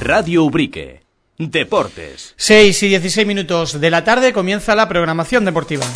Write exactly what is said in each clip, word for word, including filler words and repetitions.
Radio Ubrique. Deportes. seis y dieciséis minutos de la tarde comienza la programación deportiva.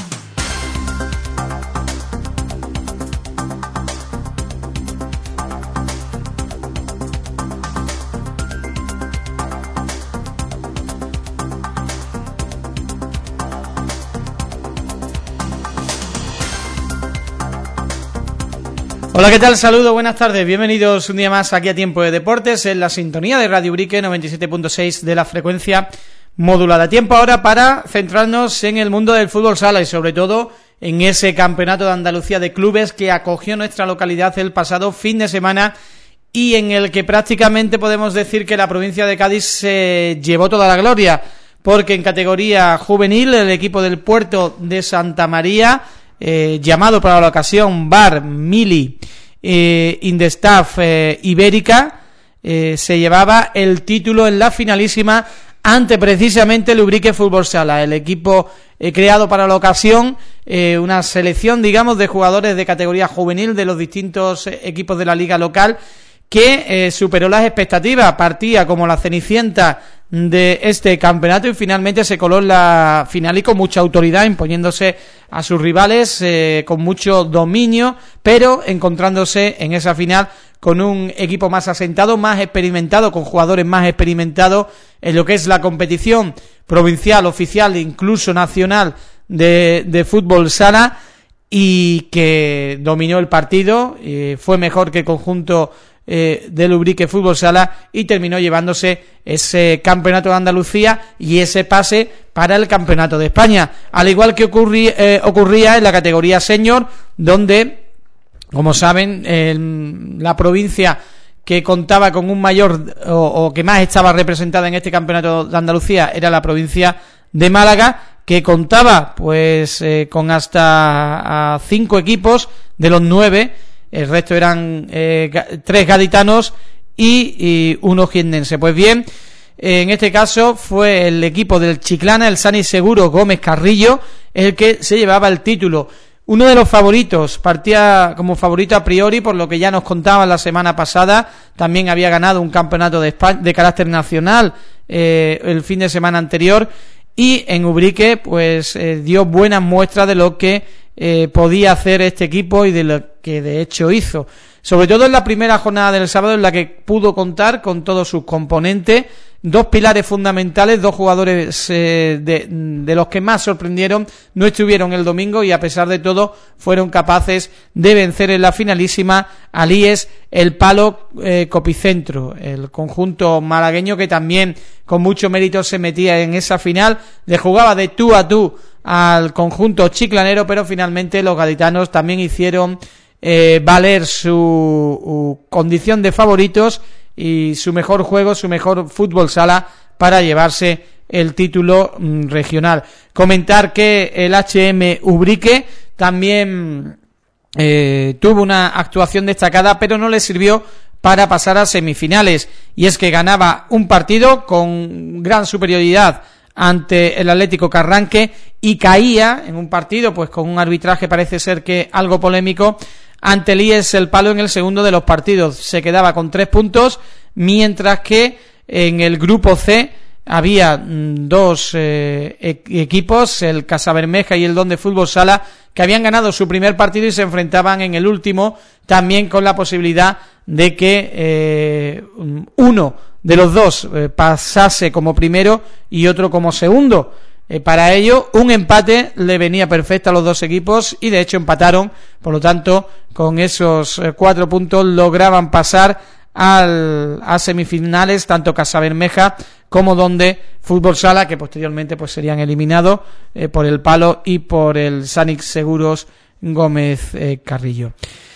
Hola, ¿qué tal? Saludos, buenas tardes, bienvenidos un día más aquí a Tiempo de Deportes en la sintonía de Radio Ubrique noventa y siete punto seis de la frecuencia modulada. Tiempo ahora para centrarnos en el mundo del fútbol sala y sobre todo en ese campeonato de Andalucía de clubes que acogió nuestra localidad el pasado fin de semana y en el que prácticamente podemos decir que la provincia de Cádiz se llevó toda la gloria, porque en categoría juvenil el equipo del Puerto de Santa María, Eh, llamado para la ocasión Bar Mili eh, in the Staff eh, Ibérica, eh, se llevaba el título en la finalísima ante precisamente el Ubrique Fútbol Sala, el equipo eh, creado para la ocasión, eh, una selección, digamos, de jugadores de categoría juvenil de los distintos eh, equipos de la liga local, que eh, superó las expectativas, partía como la cenicienta de este campeonato y finalmente se coló en la final y con mucha autoridad, imponiéndose a sus rivales eh, con mucho dominio, pero encontrándose en esa final con un equipo más asentado, más experimentado, con jugadores más experimentados en lo que es la competición provincial, oficial e incluso nacional de, de fútbol sala, y que dominó el partido, eh, fue mejor que el conjunto Eh, del Ubrique Fútbol Sala y terminó llevándose ese campeonato de Andalucía y ese pase para el campeonato de España, al igual que ocurría, eh, ocurría en la categoría senior, donde, como saben, eh, la provincia que contaba con un mayor o, o que más estaba representada en este campeonato de Andalucía era la provincia de Málaga, que contaba pues eh, con hasta a cinco equipos de los nueve. El resto eran eh, tres gaditanos y, y uno jiennense. Pues bien, en este caso fue el equipo del Chiclana, el Sani Seguro Gómez Carrillo, el que se llevaba el título. Uno de los favoritos, partía como favorito a priori, por lo que ya nos contaban la semana pasada. También había ganado un campeonato de, España, de carácter nacional eh, el fin de semana anterior, y en Ubrique pues eh, dio buenas muestras de lo que Eh, podía hacer este equipo y de lo que de hecho hizo, sobre todo en la primera jornada del sábado, en la que pudo contar con todos sus componentes, dos pilares fundamentales, dos jugadores eh, de, de los que más sorprendieron, no estuvieron el domingo y a pesar de todo fueron capaces de vencer en la finalísima al I E S El Palo eh, Copicentro, el conjunto malagueño que también con mucho mérito se metía en esa final, le jugaba de tú a tú al conjunto chiclanero, pero finalmente los gaditanos también hicieron eh, valer su uh, condición de favoritos y su mejor juego, su mejor fútbol sala para llevarse el título mm, regional. Comentar que el H M Ubrique también eh, tuvo una actuación destacada, pero no le sirvió para pasar a semifinales, y es que ganaba un partido con gran superioridad ante el Atlético Carranque y caía en un partido pues con un arbitraje parece ser que algo polémico ante el I E S El Palo en el segundo de los partidos. Se quedaba con tres puntos, mientras que en el grupo C había dos eh, equipos, el Casabermeja y el Don de Fútbol Sala, que habían ganado su primer partido y se enfrentaban en el último, también con la posibilidad de que eh, uno de los dos eh, pasase como primero y otro como segundo. Eh, para ello, un empate le venía perfecto a los dos equipos y de hecho empataron, por lo tanto, con esos eh, cuatro puntos lograban pasar al, a semifinales tanto Casabermeja como Donde Fútbol Sala, que posteriormente pues serían eliminados eh, por el Palo y por el Sanix Seguros Gómez eh, Carrillo.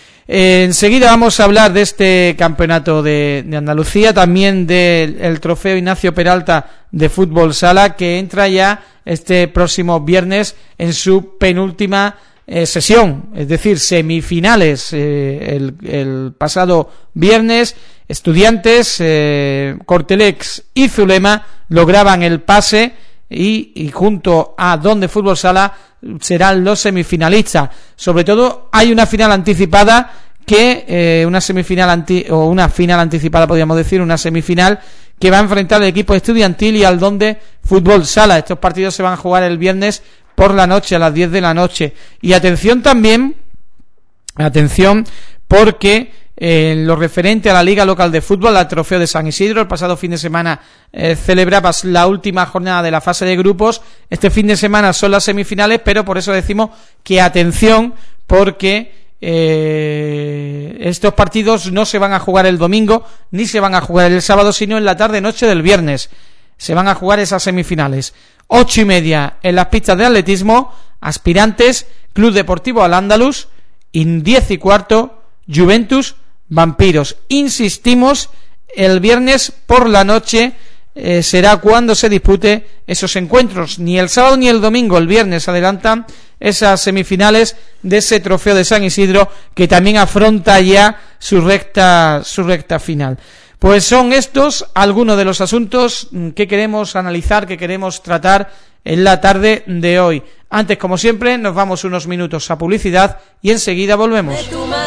Eh, enseguida vamos a hablar de este campeonato de, de Andalucía, también del el trofeo Ignacio Peralta de Fútbol Sala, que entra ya este próximo viernes en su penúltima eh, sesión, es decir, semifinales. Eh, el, el pasado viernes, Estudiantes, eh, Cortelex y Zulema lograban el pase y, y junto a Donde Fútbol Sala serán los semifinalistas. Sobre todo hay una final anticipada que eh, una semifinal anti, o una final anticipada podríamos decir, una semifinal que va a enfrentar al equipo estudiantil y al Donde Fútbol Sala. Estos partidos se van a jugar el viernes por la noche, a las diez de la noche. Y atención también, atención, porque eh, en lo referente a la Liga Local de Fútbol, al Trofeo de San Isidro, el pasado fin de semana eh, celebrabas la última jornada de la fase de grupos. Este fin de semana son las semifinales, pero por eso decimos que atención, porque Eh, estos partidos no se van a jugar el domingo ni se van a jugar el sábado, sino en la tarde-noche del viernes. Se van a jugar esas semifinales. Ocho y media en las pistas de atletismo, Aspirantes, Club Deportivo Al-Ándalus, y diez y cuarto, Juventus Vampiros. Insistimos, el viernes por la noche eh, será cuando se dispute esos encuentros. Ni el sábado ni el domingo, el viernes adelantan esas semifinales de ese Trofeo de San Isidro, que también afronta ya su recta su recta final. Pues son estos algunos de los asuntos que queremos analizar, que queremos tratar en la tarde de hoy. Antes, como siempre, nos vamos unos minutos a publicidad y enseguida volvemos.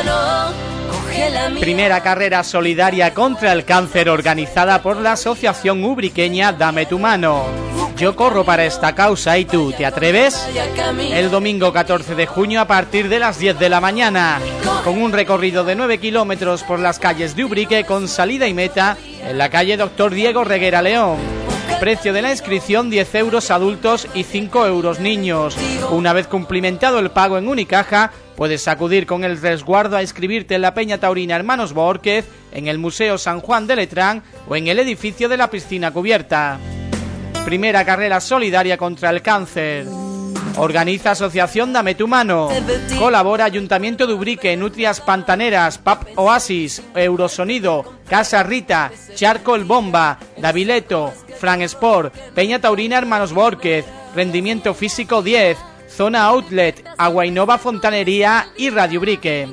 Primera carrera solidaria contra el cáncer organizada por la asociación ubriqueña Dame tu mano. Yo corro para esta causa, ¿y tú te atreves? El domingo catorce de junio a partir de las diez de la mañana, con un recorrido de nueve kilómetros por las calles de Ubrique, con salida y meta en la calle Doctor Diego Reguera León. Precio de la inscripción diez euros adultos y cinco euros niños. Una vez cumplimentado el pago en Unicaja, puedes acudir con el resguardo a inscribirte en la Peña Taurina Hermanos Bórquez, en el Museo San Juan de Letrán o en el edificio de la piscina cubierta. Primera carrera solidaria contra el cáncer. Organiza Asociación Dame tu mano. Colabora Ayuntamiento de Ubrique, Nutrias Pantaneras, P A P Oasis, Eurosonido, Casa Rita, Charco El Bomba, Davileto, Fran Sport, Peña Taurina Hermanos Bórquez, Rendimiento Físico diez, Zona Outlet, Agua Innova Fontanería y Radio Ubrique.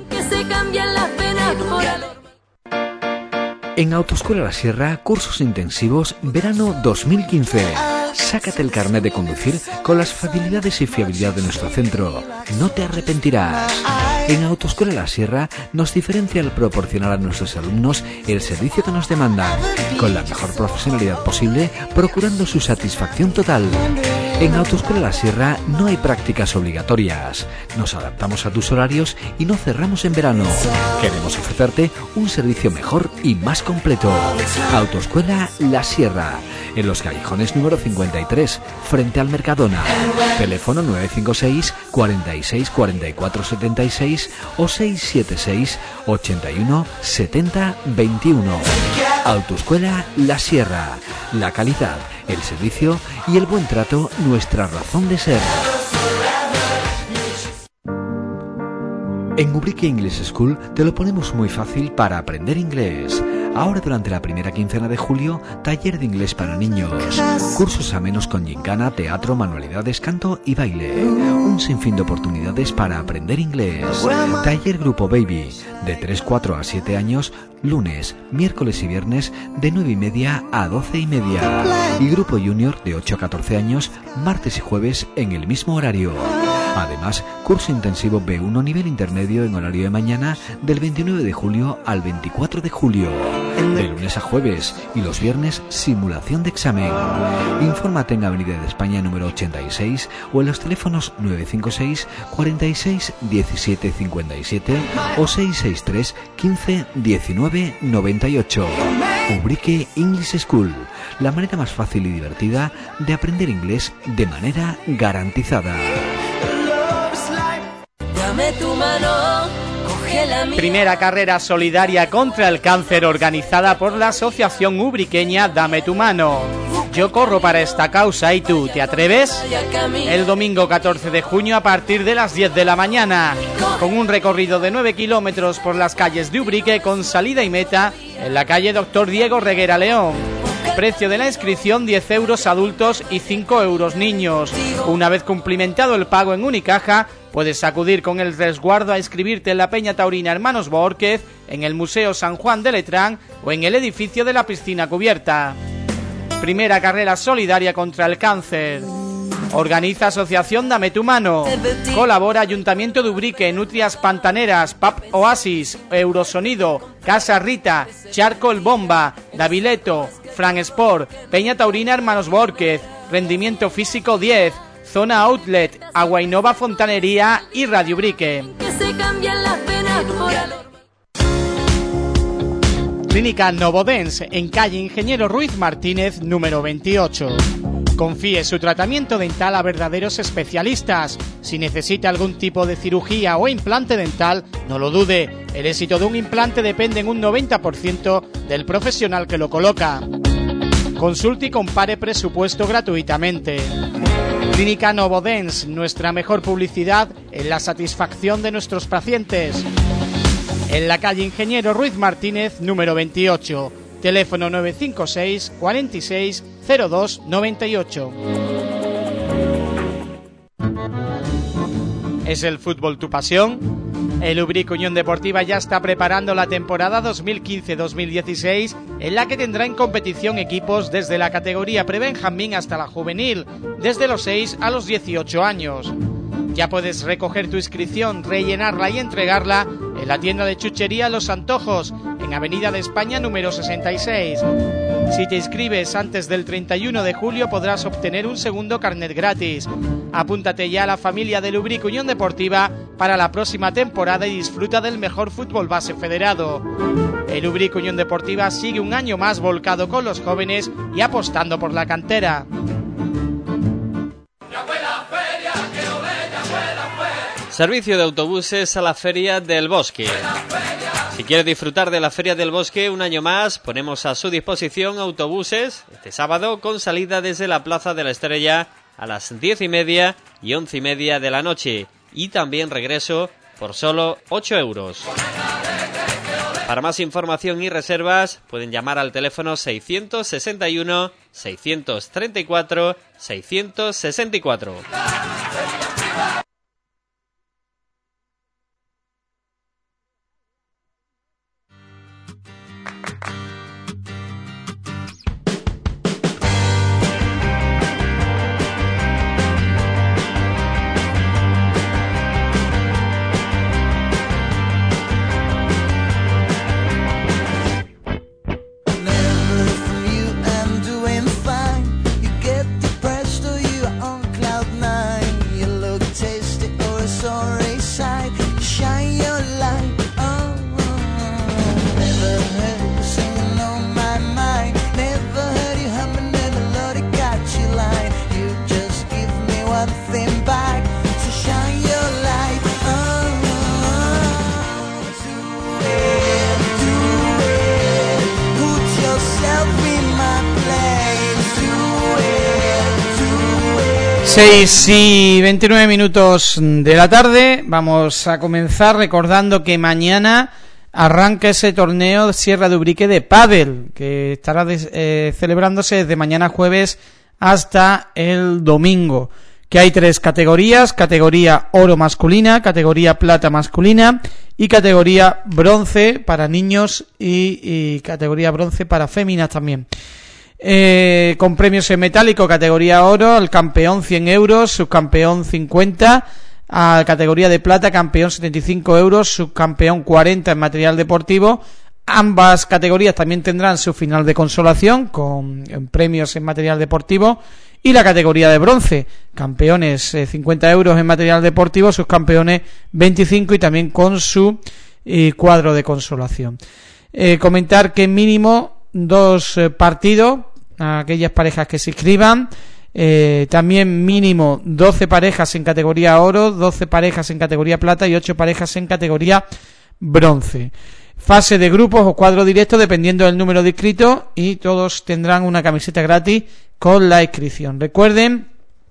En Autoescuela La Sierra, cursos intensivos verano dos mil quince. Sácate el carnet de conducir con las facilidades y fiabilidad de nuestro centro. No te arrepentirás. En Autoescuela La Sierra nos diferencia el proporcionar a nuestros alumnos el servicio que nos demandan, con la mejor profesionalidad posible, procurando su satisfacción total. En Autoescuela La Sierra no hay prácticas obligatorias. Nos adaptamos a tus horarios y no cerramos en verano. Queremos ofrecerte un servicio mejor y más completo. Autoescuela La Sierra, en los callejones número cincuenta y tres, frente al Mercadona. Teléfono nueve cinco seis, cuarenta y seis, cuarenta y cuatro setenta y seis o seis siete seis, ochenta y uno, setenta, veintiuno. Autoescuela La Sierra. La calidad, el servicio y el buen trato, nuestra razón de ser. En Ubrique English School te lo ponemos muy fácil para aprender inglés. Ahora, durante la primera quincena de julio, taller de inglés para niños. Cursos amenos con gincana, teatro, manualidades, canto y baile. Un sinfín de oportunidades para aprender inglés. Taller Grupo Baby, de tres, cuatro a siete años, lunes, miércoles y viernes, de nueve y media a doce y media. Y Grupo Junior, de ocho a catorce años, martes y jueves en el mismo horario. Además, curso intensivo B uno nivel intermedio en horario de mañana, del veintinueve de julio al veinticuatro de julio. De lunes a jueves, y los viernes simulación de examen. Infórmate en Avenida de España número ochenta y seis o en los teléfonos nueve cinco seis, cuarenta y seis, diecisiete cincuenta y siete o seis seis tres, quince, diecinueve, noventa y ocho. Ubrique English School, la manera más fácil y divertida de aprender inglés de manera garantizada. Dame tu mano, coge la mía. Primera carrera solidaria contra el cáncer organizada por la asociación ubriqueña Dame tu mano. Yo corro para esta causa, ¿y tú te atreves? El domingo catorce de junio a partir de las diez de la mañana, con un recorrido de nueve kilómetros por las calles de Ubrique, con salida y meta en la calle Doctor Diego Reguera León. Precio de la inscripción diez euros adultos y cinco euros niños. Una vez cumplimentado el pago en Unicaja, puedes acudir con el resguardo a inscribirte en la Peña Taurina Hermanos Bórquez, en el Museo San Juan de Letrán o en el edificio de la piscina cubierta. Primera carrera solidaria contra el cáncer. Organiza Asociación Dame tu mano. Colabora Ayuntamiento de Ubrique, Nutrias Pantaneras, P A P Oasis, Eurosonido, Casa Rita, Charco El Bomba, Davileto, Fran Sport, Peña Taurina Hermanos Borquez, Rendimiento Físico diez, Zona Outlet, Agua Innova Fontanería y Radio Ubrique. Clínica Novodens, en calle Ingeniero Ruiz Martínez, número veintiocho. Confíe su tratamiento dental a verdaderos especialistas. Si necesita algún tipo de cirugía o implante dental, no lo dude. El éxito de un implante depende en un noventa por ciento del profesional que lo coloca. Consulte y compare presupuesto gratuitamente. Clínica Novodens, nuestra mejor publicidad en la satisfacción de nuestros pacientes. En la calle Ingeniero Ruiz Martínez, número veintiocho. Teléfono nueve cinco seis, cuarenta y seis, cero dos noventa y ocho. ¿Es el fútbol tu pasión? El Ubrique Unión Deportiva ya está preparando la temporada dos mil quince dos mil dieciséis, en la que tendrá en competición equipos desde la categoría prebenjamín hasta la juvenil, desde los seis a los dieciocho años. Ya puedes recoger tu inscripción, rellenarla y entregarla en la tienda de chuchería Los Antojos, en Avenida de España número sesenta y seis. Si te inscribes antes del treinta y uno de julio podrás obtener un segundo carnet gratis. Apúntate ya a la familia del Ubrique Unión Deportiva para la próxima temporada y disfruta del mejor fútbol base federado. El Ubrique Unión Deportiva sigue un año más volcado con los jóvenes y apostando por la cantera. Servicio de autobuses a la Feria del Bosque. Si quieres disfrutar de la Feria del Bosque un año más, ponemos a su disposición autobuses este sábado con salida desde la Plaza de la Estrella a las diez y media y once y media de la noche y también regreso por solo ocho euros. Para más información y reservas pueden llamar al teléfono seiscientos sesenta y uno, seiscientos treinta y cuatro, seiscientos sesenta y cuatro. seis y veintinueve minutos de la tarde. Vamos a comenzar recordando que mañana arranca ese torneo Sierra de Ubrique de pádel, que estará de, eh, celebrándose desde mañana jueves hasta el domingo. Que hay tres categorías: categoría oro masculina, categoría plata masculina y categoría bronce para niños y, y categoría bronce para féminas también. Eh, con premios en metálico, categoría oro, al campeón cien euros, subcampeón cincuenta, a categoría de plata, campeón setenta y cinco euros, subcampeón cuarenta en material deportivo. Ambas categorías también tendrán su final de consolación con premios en material deportivo. Y la categoría de bronce, campeones eh, cincuenta euros en material deportivo, subcampeones veinticinco y también con su eh, cuadro de consolación. Eh, comentar que mínimo dos eh, partidos a aquellas parejas que se inscriban, eh, también mínimo doce parejas en categoría oro, doce parejas en categoría plata y ocho parejas en categoría bronce. Fase de grupos o cuadro directo dependiendo del número de inscritos y todos tendrán una camiseta gratis con la inscripción. Recuerden,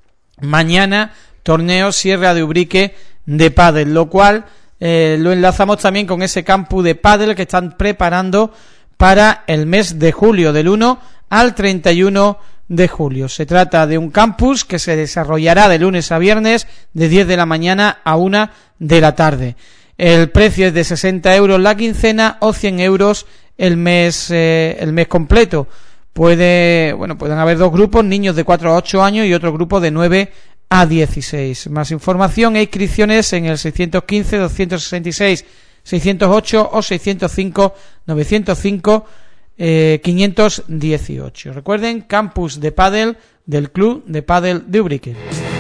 mañana torneo Sierra de Ubrique de pádel, lo cual eh, lo enlazamos también con ese campus de pádel que están preparando para el mes de julio, del uno al treinta y uno de julio. Se trata de un campus que se desarrollará de lunes a viernes de diez de la mañana a una de la tarde. El precio es de sesenta euros la quincena o cien euros el mes eh, el mes completo. Puede, bueno, pueden haber dos grupos, niños de cuatro a ocho años y otro grupo de nueve a dieciséis. Más información e inscripciones en el seiscientos quince, doscientos sesenta y seis, seiscientos ocho o seiscientos cinco, novecientos cinco eh, quinientos dieciocho. Recuerden, campus de pádel del Club de Pádel de Ubrique.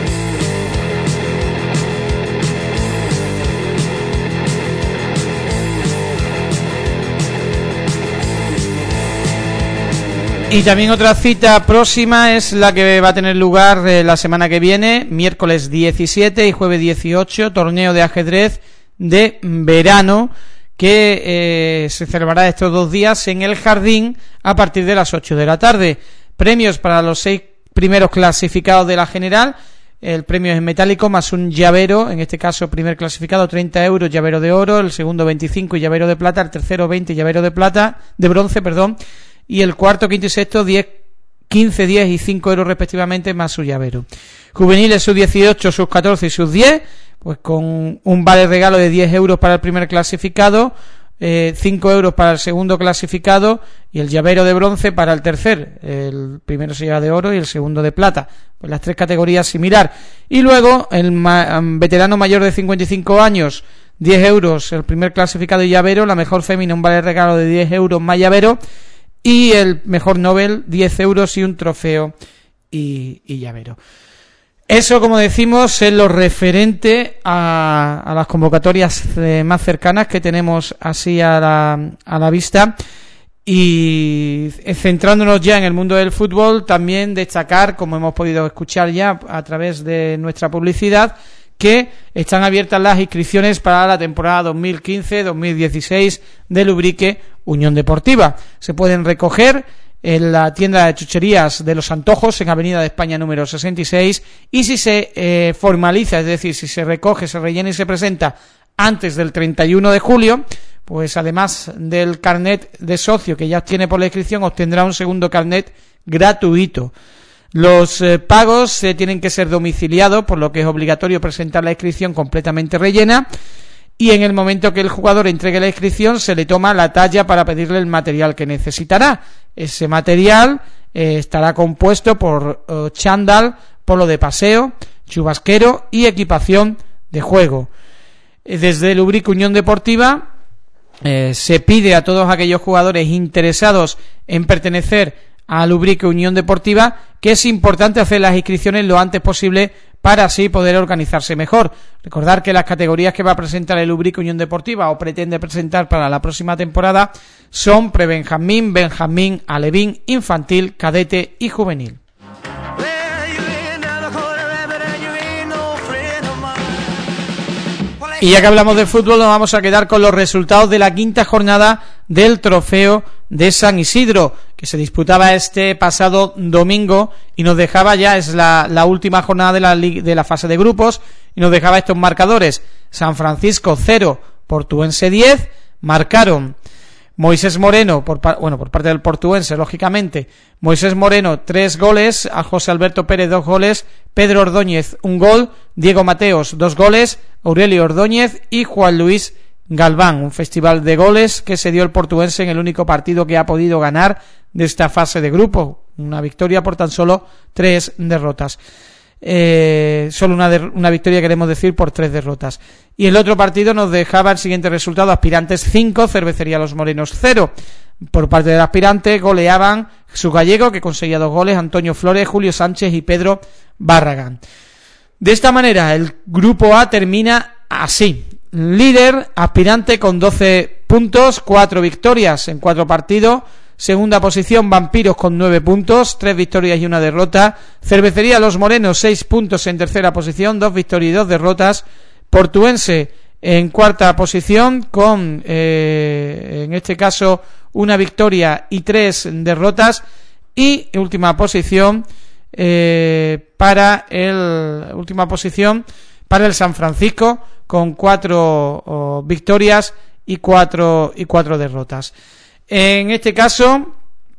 Y también otra cita próxima es la que va a tener lugar eh, la semana que viene, miércoles diecisiete y jueves dieciocho, torneo de ajedrez de verano que eh, se celebrará estos dos días en el Jardín a partir de las ocho de la tarde. Premios para los seis primeros clasificados de la general. El premio es en metálico más un llavero, en este caso primer clasificado treinta euros, llavero de oro, el segundo veinticinco y llavero de plata, el tercero veinte, llavero de plata, de bronce, perdón, y el cuarto, quinto y sexto diez, quince, diez y cinco euros respectivamente más su llavero. Juveniles sub dieciocho, sub catorce y sub diez, pues con un vale regalo de diez euros para el primer clasificado, eh, cinco euros para el segundo clasificado y el llavero de bronce para el tercer. El primero se lleva de oro y el segundo de plata. Pues las tres categorías similar. Y luego el ma- veterano mayor de cincuenta y cinco años, diez euros el primer clasificado y llavero, la mejor fémina un vale regalo de diez euros más llavero, y el mejor Nobel diez euros y un trofeo y, y llavero. Eso, como decimos, es lo referente a, a las convocatorias eh, más cercanas que tenemos así a la, a la vista. Y centrándonos ya en el mundo del fútbol, también destacar, como hemos podido escuchar ya a través de nuestra publicidad, que están abiertas las inscripciones para la temporada dos mil quince dos mil dieciséis del Ubrique Unión Deportiva. Se pueden recoger en la tienda de chucherías de Los Antojos, en Avenida de España número sesenta y seis, y si se eh, formaliza, es decir, si se recoge, se rellena y se presenta antes del treinta y uno de julio, pues además del carnet de socio que ya obtiene por la inscripción, obtendrá un segundo carnet gratuito. Los eh, pagos eh, tienen que ser domiciliados, por lo que es obligatorio presentar la inscripción completamente rellena, y en el momento que el jugador entregue la inscripción se le toma la talla para pedirle el material que necesitará. Ese material eh, estará compuesto por eh, chándal, polo de paseo, chubasquero y equipación de juego. Eh, desde el Ubrique Unión Deportiva eh, se pide a todos aquellos jugadores interesados en pertenecer al Ubrique Unión Deportiva que es importante hacer las inscripciones lo antes posible para así poder organizarse mejor. Recordar que las categorías que va a presentar el Ubrique Unión Deportiva o pretende presentar para la próxima temporada son prebenjamín, benjamín, alevín, infantil, cadete y juvenil. Y ya que hablamos de fútbol, nos vamos a quedar con los resultados de la quinta jornada del Trofeo de San Isidro, que se disputaba este pasado domingo y nos dejaba, ya es la, la última jornada de la, de la fase de grupos, y nos dejaba estos marcadores: San Francisco cero, Portuense diez, marcaron Moisés Moreno, por, bueno, por parte del Portuense, lógicamente, Moisés Moreno tres goles, a José Alberto Pérez dos goles, Pedro Ordóñez un gol, Diego Mateos dos goles, Aurelio Ordóñez y Juan Luis Galván. Un festival de goles que se dio el Portuense en el único partido que ha podido ganar de esta fase de grupo, una victoria por tan solo tres derrotas. Eh, solo una, der- una victoria queremos decir por tres derrotas. Y el otro partido nos dejaba el siguiente resultado: Aspirantes cinco, Cervecería Los Morenos cero. Por parte del Aspirante goleaban su gallego, que conseguía dos goles, Antonio Flores, Julio Sánchez y Pedro Barragán. De esta manera el grupo A termina así: líder Aspirante con doce puntos, cuatro victorias en cuatro partidos. Segunda posición Vampiros con nueve puntos, tres victorias y una derrota. Cervecería Los Morenos seis puntos en tercera posición, dos victorias y dos derrotas. Portuense en cuarta posición con eh, en este caso una victoria y tres derrotas. Y última posición eh, para el última posición para el San Francisco con cuatro oh, victorias y cuatro y cuatro derrotas. En este caso,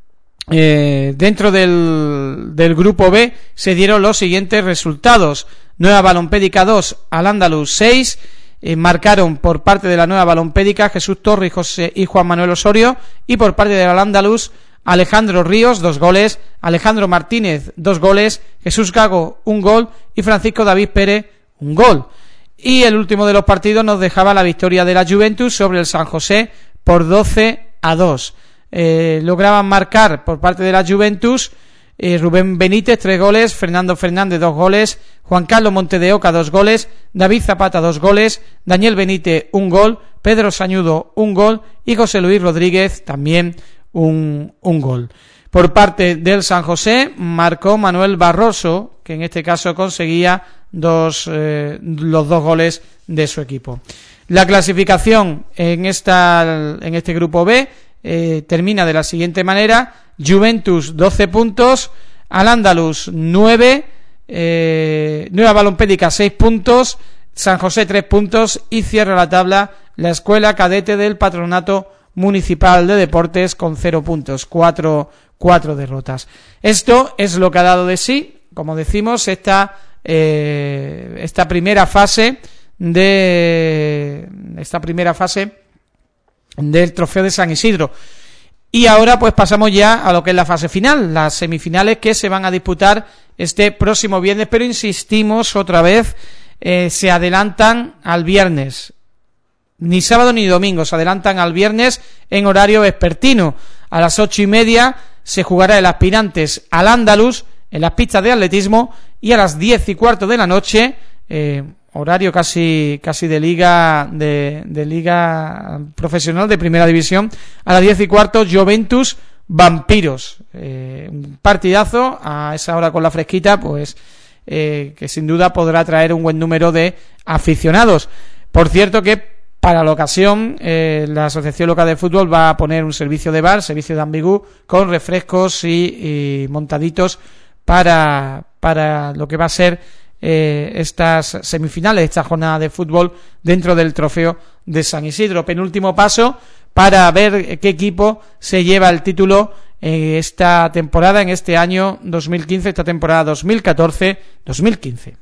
eh, dentro del, del grupo B se dieron los siguientes resultados: Nueva Balompédica dos, Al-Ándalus seis, eh, marcaron por parte de la Nueva Balompédica Jesús Torres y, José, y Juan Manuel Osorio, y por parte del Al-Ándalus Alejandro Ríos dos goles, Alejandro Martínez dos goles, Jesús Gago un gol y Francisco David Pérez un gol. Y el último de los partidos nos dejaba la victoria de la Juventus sobre el San José por doce a dos. eh, lograban marcar por parte de la Juventus eh, Rubén Benítez, tres goles, Fernando Fernández, dos goles, Juan Carlos Monte de Oca, dos goles, David Zapata, dos goles, Daniel Benítez, un gol, Pedro Sañudo, un gol y José Luis Rodríguez, también un, un gol. Por parte del San José marcó Manuel Barroso, que en este caso conseguía dos, eh, los dos goles de su equipo. La clasificación en esta en este grupo B eh, termina de la siguiente manera: Juventus doce puntos, Al-Ándalus nueve, eh, Nueva Balompédica seis puntos, San José tres puntos y cierra la tabla la Escuela Cadete del Patronato Municipal de Deportes con cero puntos, cuatro, cuatro derrotas. Esto es lo que ha dado de sí, como decimos, esta eh, esta primera fase de esta primera fase del Trofeo de San Isidro. Y ahora pues pasamos ya a lo que es la fase final, las semifinales que se van a disputar este próximo viernes, pero insistimos otra vez, eh, se adelantan al viernes, ni sábado ni domingo, se adelantan al viernes en horario vespertino. A las ocho y media se jugará el Aspirantes Al-Ándalus en las pistas de atletismo y a las diez y cuarto de la noche, eh, horario casi casi de liga de, de liga profesional de primera división, a las diez y cuarto Juventus Vampiros, eh, un partidazo a esa hora con la fresquita, pues eh, que sin duda podrá traer un buen número de aficionados. Por cierto que para la ocasión eh, la Asociación Local de Fútbol va a poner un servicio de bar, servicio de ambigú, con refrescos y, y montaditos para para lo que va a ser eh, estas semifinales, esta jornada de fútbol dentro del Trofeo de San Isidro. Penúltimo paso para ver qué equipo se lleva el título en esta temporada, en este año dos mil quince, esta temporada dos mil catorce dos mil quince.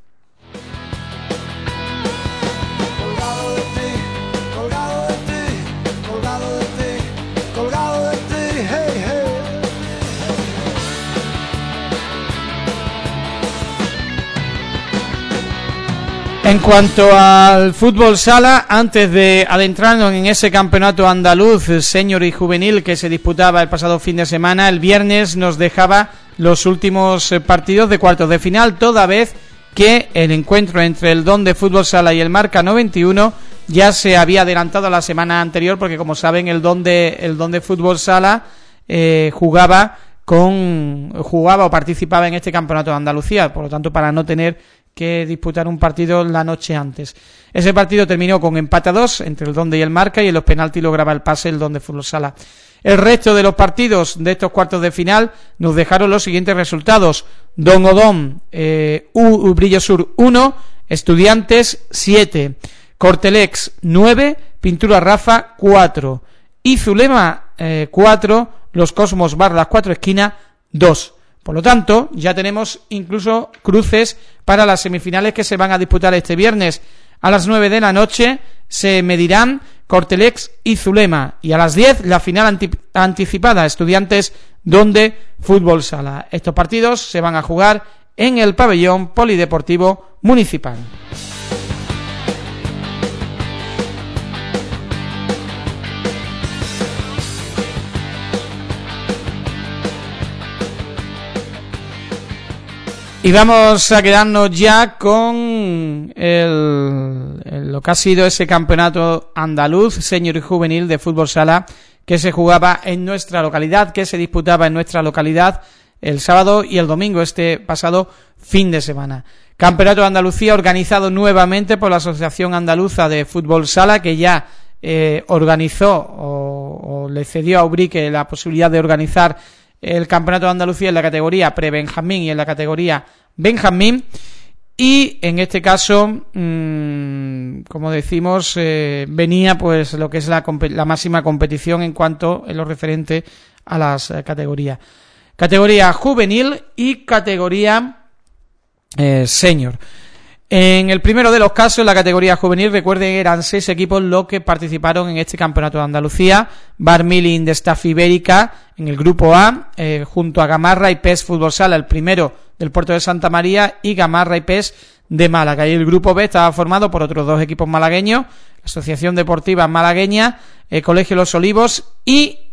En cuanto al fútbol sala, antes de adentrarnos en ese campeonato andaluz senior y juvenil que se disputaba el pasado fin de semana, el viernes nos dejaba los últimos partidos de cuartos de final, toda vez que el encuentro entre el Don de Fútbol Sala y el Marca noventa y uno ya se había adelantado a la semana anterior, porque como saben el Don de, el Don de Fútbol Sala eh, jugaba con jugaba o participaba en este campeonato de Andalucía, por lo tanto para no tener que disputar un partido la noche antes. Ese partido terminó con empate a dos entre el Donde y el Marca, y en los penaltis lograba el pase el Don de Fútbol Sala. El resto de los partidos de estos cuartos de final nos dejaron los siguientes resultados: Don Odón eh, U, Brillo Sur uno, Estudiantes siete, Cortelex nueve, Pintura Rafa cuatro y Zulema eh, cuatro, Los Cosmos Bar Las Cuatro Esquinas dos. Por lo tanto, ya tenemos incluso cruces para las semifinales que se van a disputar este viernes. A las nueve de la noche se medirán Cortelex y Zulema, y a las diez la final anti- anticipada, Estudiantes Donde Fútbol Sala. Estos partidos se van a jugar en el pabellón polideportivo municipal. Y vamos a quedarnos ya con el, el, lo que ha sido ese campeonato andaluz senior y juvenil de fútbol sala que se jugaba en nuestra localidad, que se disputaba en nuestra localidad el sábado y el domingo, este pasado fin de semana. Campeonato de Andalucía organizado nuevamente por la Asociación Andaluza de Fútbol Sala, que ya eh, organizó o, o le cedió a Ubrique la posibilidad de organizar el Campeonato de Andalucía en la categoría pre-Benjamín y en la categoría Benjamín, y en este caso, mmm, como decimos, eh, venía pues lo que es la, la máxima competición en cuanto en lo referente a las eh, categorías. Categoría juvenil y categoría eh, senior. En el primero de los casos, en la categoría juvenil, recuerden, eran seis equipos los que participaron en este campeonato de Andalucía. Barmilin de Staff Ibérica en el grupo A, eh, junto a Gamarra y P E S Fútbol Sala, el primero del Puerto de Santa María, y Gamarra y P E S de Málaga. Y el grupo B estaba formado por otros dos equipos malagueños, Asociación Deportiva Malagueña, eh, Colegio Los Olivos y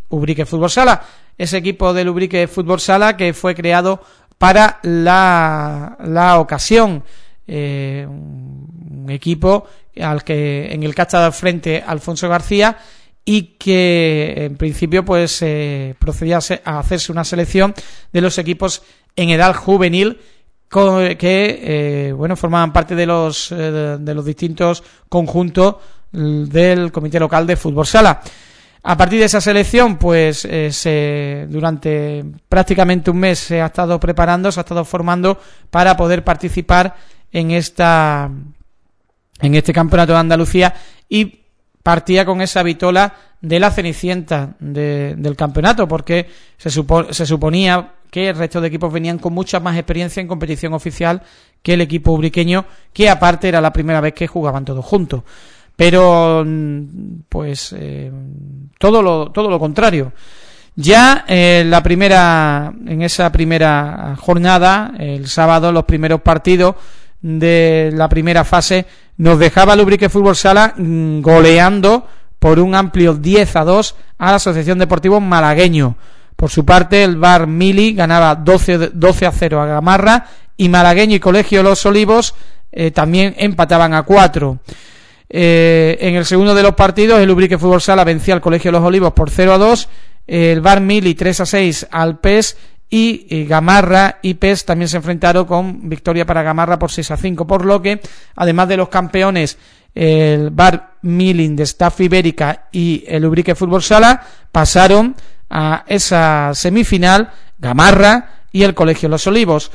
Ubrique Fútbol Sala, ese equipo del Ubrique Fútbol Sala que fue creado para la, la ocasión, eh, un equipo al que en el que ha estado al frente Alfonso García y que en principio pues eh, procedía a hacerse una selección de los equipos en edad juvenil que eh, bueno formaban parte de los eh, de los distintos conjuntos del comité local de fútbol sala. A partir de esa selección, pues eh, se, durante prácticamente un mes se ha estado preparando, se ha estado formando para poder participar en esta en este campeonato de Andalucía y partía con esa vitola de la cenicienta de, del campeonato, porque se, supo, se suponía que el resto de equipos venían con mucha más experiencia en competición oficial que el equipo ubriqueño, que aparte era la primera vez que jugaban todos juntos. Pero pues eh, todo lo todo lo contrario. Ya eh, la primera en esa primera jornada, el sábado, los primeros partidos de la primera fase nos dejaba el Ubrique Fútbol Sala mmm, goleando por un amplio diez a dos a la Asociación Deportiva Malagueño. Por su parte, el Bar Mili ganaba doce a cero a Gamarra y Malagueño y Colegio Los Olivos eh, también empataban a cuatro. Eh, en el segundo de los partidos, el Ubrique Fútbol Sala vencía al Colegio Los Olivos por cero a dos, eh, el Bar Mili tres a seis al P E S y eh, Gamarra y P E S también se enfrentaron con victoria para Gamarra por seis a cinco, por lo que, además de los campeones, el Bar Milling de Staff Ibérica y el Ubrique Fútbol Sala, pasaron a esa semifinal Gamarra y el Colegio Los Olivos.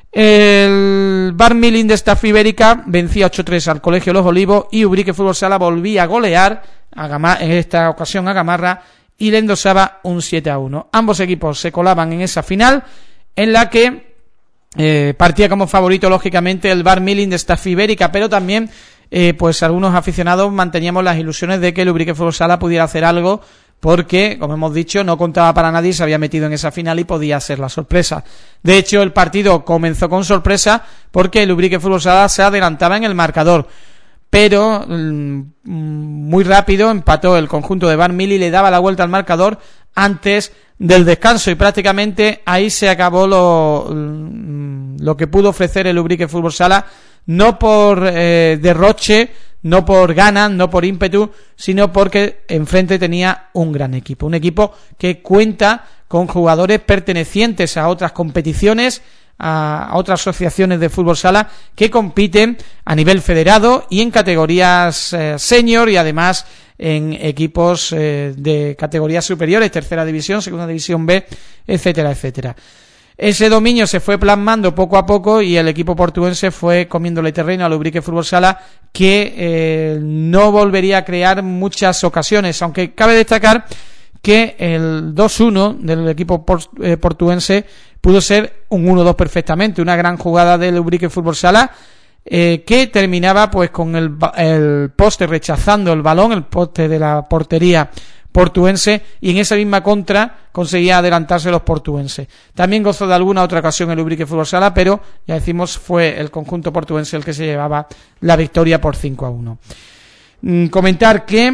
El Bar Milling de Staff Ibérica vencía ocho a tres al Colegio Los Olivos y Ubrique Fútbol Sala volvía a golear a Gamar- en esta ocasión a Gamarra y le endosaba un siete a uno. Ambos equipos se colaban en esa final, en la que eh, partía como favorito lógicamente el Bar Milling de Staff Ibérica, pero también eh, pues algunos aficionados manteníamos las ilusiones de que el Ubrique Fútbol Sala pudiera hacer algo, porque, como hemos dicho, no contaba para nadie, se había metido en esa final y podía ser la sorpresa. De hecho, el partido comenzó con sorpresa porque el Ubrique Fútbol Sala se adelantaba en el marcador, pero mmm, muy rápido empató el conjunto de Bar Mili y le daba la vuelta al marcador antes del descanso, y prácticamente ahí se acabó lo, lo que pudo ofrecer el Ubrique Fútbol Sala, no por eh, derroche, no por ganas, no por ímpetu, sino porque enfrente tenía un gran equipo, un equipo que cuenta con jugadores pertenecientes a otras competiciones, a otras asociaciones de fútbol sala que compiten a nivel federado y en categorías eh, senior y además en equipos eh, de categorías superiores, tercera división, segunda división B, etcétera, etcétera. Ese dominio se fue plasmando poco a poco y el equipo portuense fue comiéndole terreno al Ubrique Fútbol Sala, que eh, no volvería a crear muchas ocasiones, aunque cabe destacar que el dos uno del equipo port, eh, portuense pudo ser un uno dos perfectamente, una gran jugada del Ubrique Fútbol Sala, eh, que terminaba pues con el, el poste rechazando el balón, el poste de la portería portuense, y en esa misma contra conseguía adelantarse los portuenses. También gozó de alguna otra ocasión el Ubrique Fútbol Sala, pero ya decimos fue el conjunto portuense el que se llevaba la victoria por cinco a uno. Mm, comentar que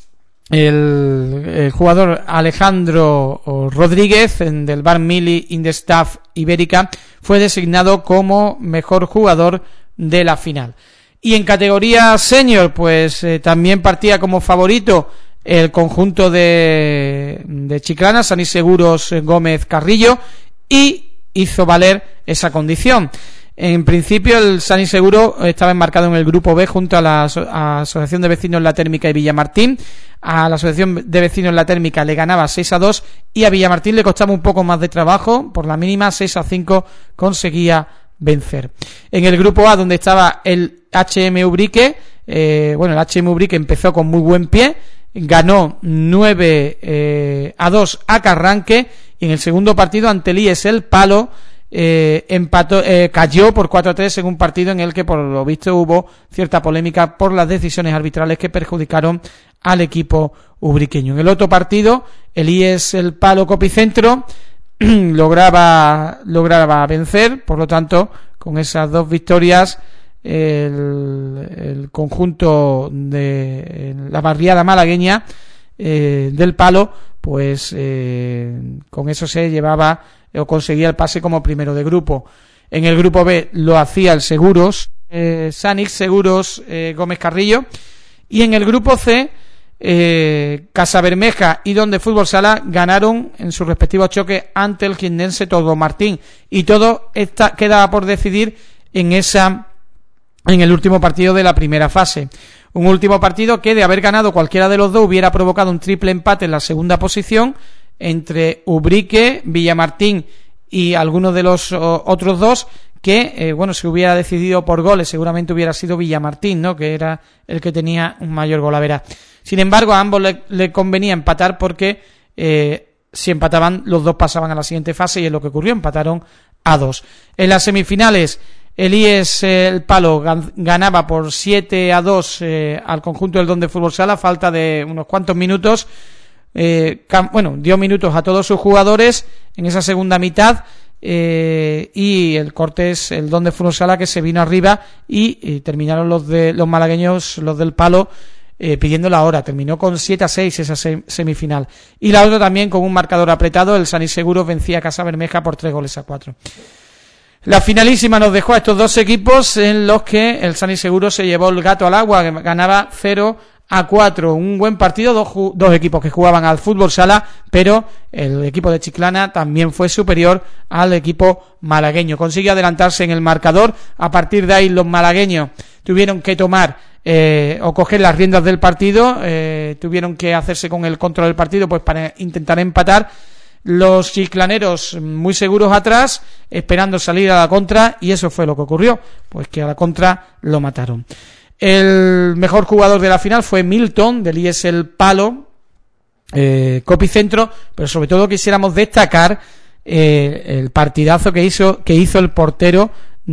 el, el jugador Alejandro Rodríguez del Bar Mili in the Staff Ibérica fue designado como mejor jugador de la final. Y en categoría senior pues eh, también partía como favorito el conjunto de, de Chiclana, Saniseguros Gómez Carrillo, y hizo valer esa condición. En principio el Saniseguro estaba enmarcado en el grupo B junto a la a Asociación de Vecinos La Térmica y Villamartín. A la Asociación de Vecinos La Térmica le ganaba seis a dos y a Villamartín le costaba un poco más de trabajo, por la mínima seis a cinco conseguía vencer. En el grupo A, donde estaba el H M Ubrique, eh, bueno, el H M Ubrique empezó con muy buen pie, ganó nueve eh, a dos a Carranque, y en el segundo partido ante el I S El Palo eh, empató, eh, cayó por cuatro a tres en un partido en el que por lo visto hubo cierta polémica por las decisiones arbitrales que perjudicaron al equipo ubriqueño. En el otro partido, el I S El Palo Copicentro lograba lograba vencer, por lo tanto, con esas dos victorias el, el conjunto de la barriada malagueña eh, del Palo pues eh, con eso se llevaba o conseguía el pase como primero de grupo. En el grupo B lo hacía el Seguros, eh, Sanix, Seguros, eh, Gómez Carrillo, y en el grupo C eh, Casabermeja y Don de Fútbol Sala ganaron en sus respectivos choques ante el jiennense Todo Martín, y todo esta quedaba por decidir en esa en el último partido de la primera fase. Un último partido que, de haber ganado cualquiera de los dos, hubiera provocado un triple empate en la segunda posición entre Ubrique, Villamartín y algunos de los o, otros dos, que, eh, bueno, si hubiera decidido por goles, seguramente hubiera sido Villamartín, ¿no?, que era el que tenía un mayor golavera. Sin embargo, a ambos le, le convenía empatar porque eh, si empataban, los dos pasaban a la siguiente fase, y es lo que ocurrió, empataron a dos. En las semifinales, el I E S eh, El Palo ganaba por siete a dos eh, al conjunto del Don de Fútbol Sala, falta de unos cuantos minutos. Eh, cam- bueno, dio minutos a todos sus jugadores en esa segunda mitad, eh, y el Cortés, el Don de Fútbol Sala, que se vino arriba, y, y terminaron los de los malagueños, los del Palo, eh, pidiendo la hora. Terminó con siete a seis esa se- semifinal, y la otra también con un marcador apretado. El Sanix Seguros vencía a Casabermeja por tres goles a cuatro. La finalísima nos dejó a estos dos equipos, en los que el Sanix Seguros se llevó el gato al agua, que ganaba cero a cuatro. Un buen partido, dos, ju- dos equipos que jugaban al fútbol sala, pero el equipo de Chiclana también fue superior al equipo malagueño. Consiguió adelantarse en el marcador. A partir de ahí, los malagueños tuvieron que tomar eh, o coger las riendas del partido, eh, tuvieron que hacerse con el control del partido, pues para intentar empatar. Los chiclaneros muy seguros atrás, esperando salir a la contra, y eso fue lo que ocurrió, pues que a la contra lo mataron. El mejor jugador de la final fue Milton, del I E S El Palo, eh, copicentro, pero sobre todo quisiéramos destacar eh, el partidazo que hizo que hizo el portero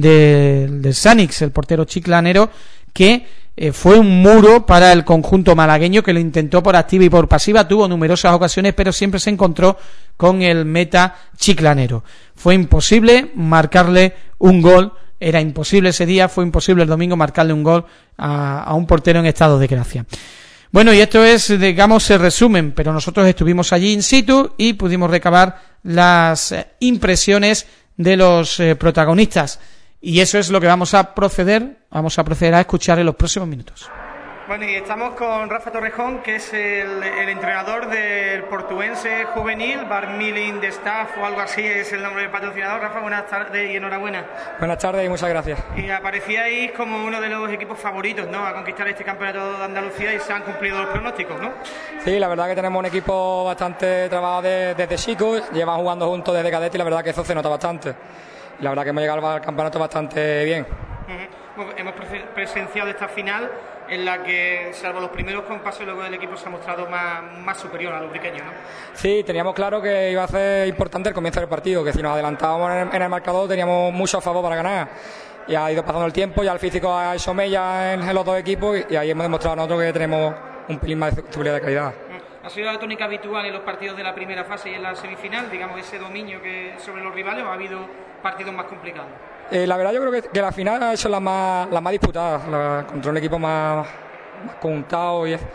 del de Sanix, el portero chiclanero, que eh, fue un muro para el conjunto malagueño, que lo intentó por activa y por pasiva, tuvo numerosas ocasiones, pero siempre se encontró con el meta chiclanero. Fue imposible marcarle un gol, era imposible ese día, fue imposible el domingo marcarle un gol a, a un portero en estado de gracia. Bueno, y esto es, digamos, el resumen, pero nosotros estuvimos allí in situ y pudimos recabar las impresiones de los eh, protagonistas. Y eso es lo que vamos a proceder, vamos a proceder a escuchar en los próximos minutos. Bueno, y estamos con Rafa Torrejón, que es el, el entrenador del Portuense Juvenil, Barmilling de Staff o algo así es el nombre del patrocinador. Rafa, buenas tardes y enhorabuena. Buenas tardes y muchas gracias. Y aparecíais como uno de los equipos favoritos, ¿no?, a conquistar este campeonato de Andalucía, y se han cumplido los pronósticos, ¿no? Sí, la verdad que tenemos un equipo bastante trabajado de, desde chicos, llevan jugando juntos desde cadete, y la verdad que eso se nota bastante. La verdad que hemos llegado al campeonato bastante bien. Uh-huh. Hemos presenciado esta final en la que, salvo los primeros compases, luego el equipo se ha mostrado más, más superior a los ubriqueños, ¿no? Sí, teníamos claro que iba a ser importante el comienzo del partido, que si nos adelantábamos en el, en el marcador teníamos mucho a favor para ganar. Y ha ido pasando el tiempo, ya el físico ha hecho mella en, en los dos equipos, y, y ahí hemos demostrado nosotros que tenemos un pelín más de superioridad de calidad. ¿Ha sido la tónica habitual en los partidos de la primera fase y en la semifinal, digamos, ese dominio que sobre los rivales, o ha habido partidos más complicados? Eh, la verdad yo creo que, que la final ha hecho la más, la más disputada, la, contra un equipo más, más conjuntado. Y es,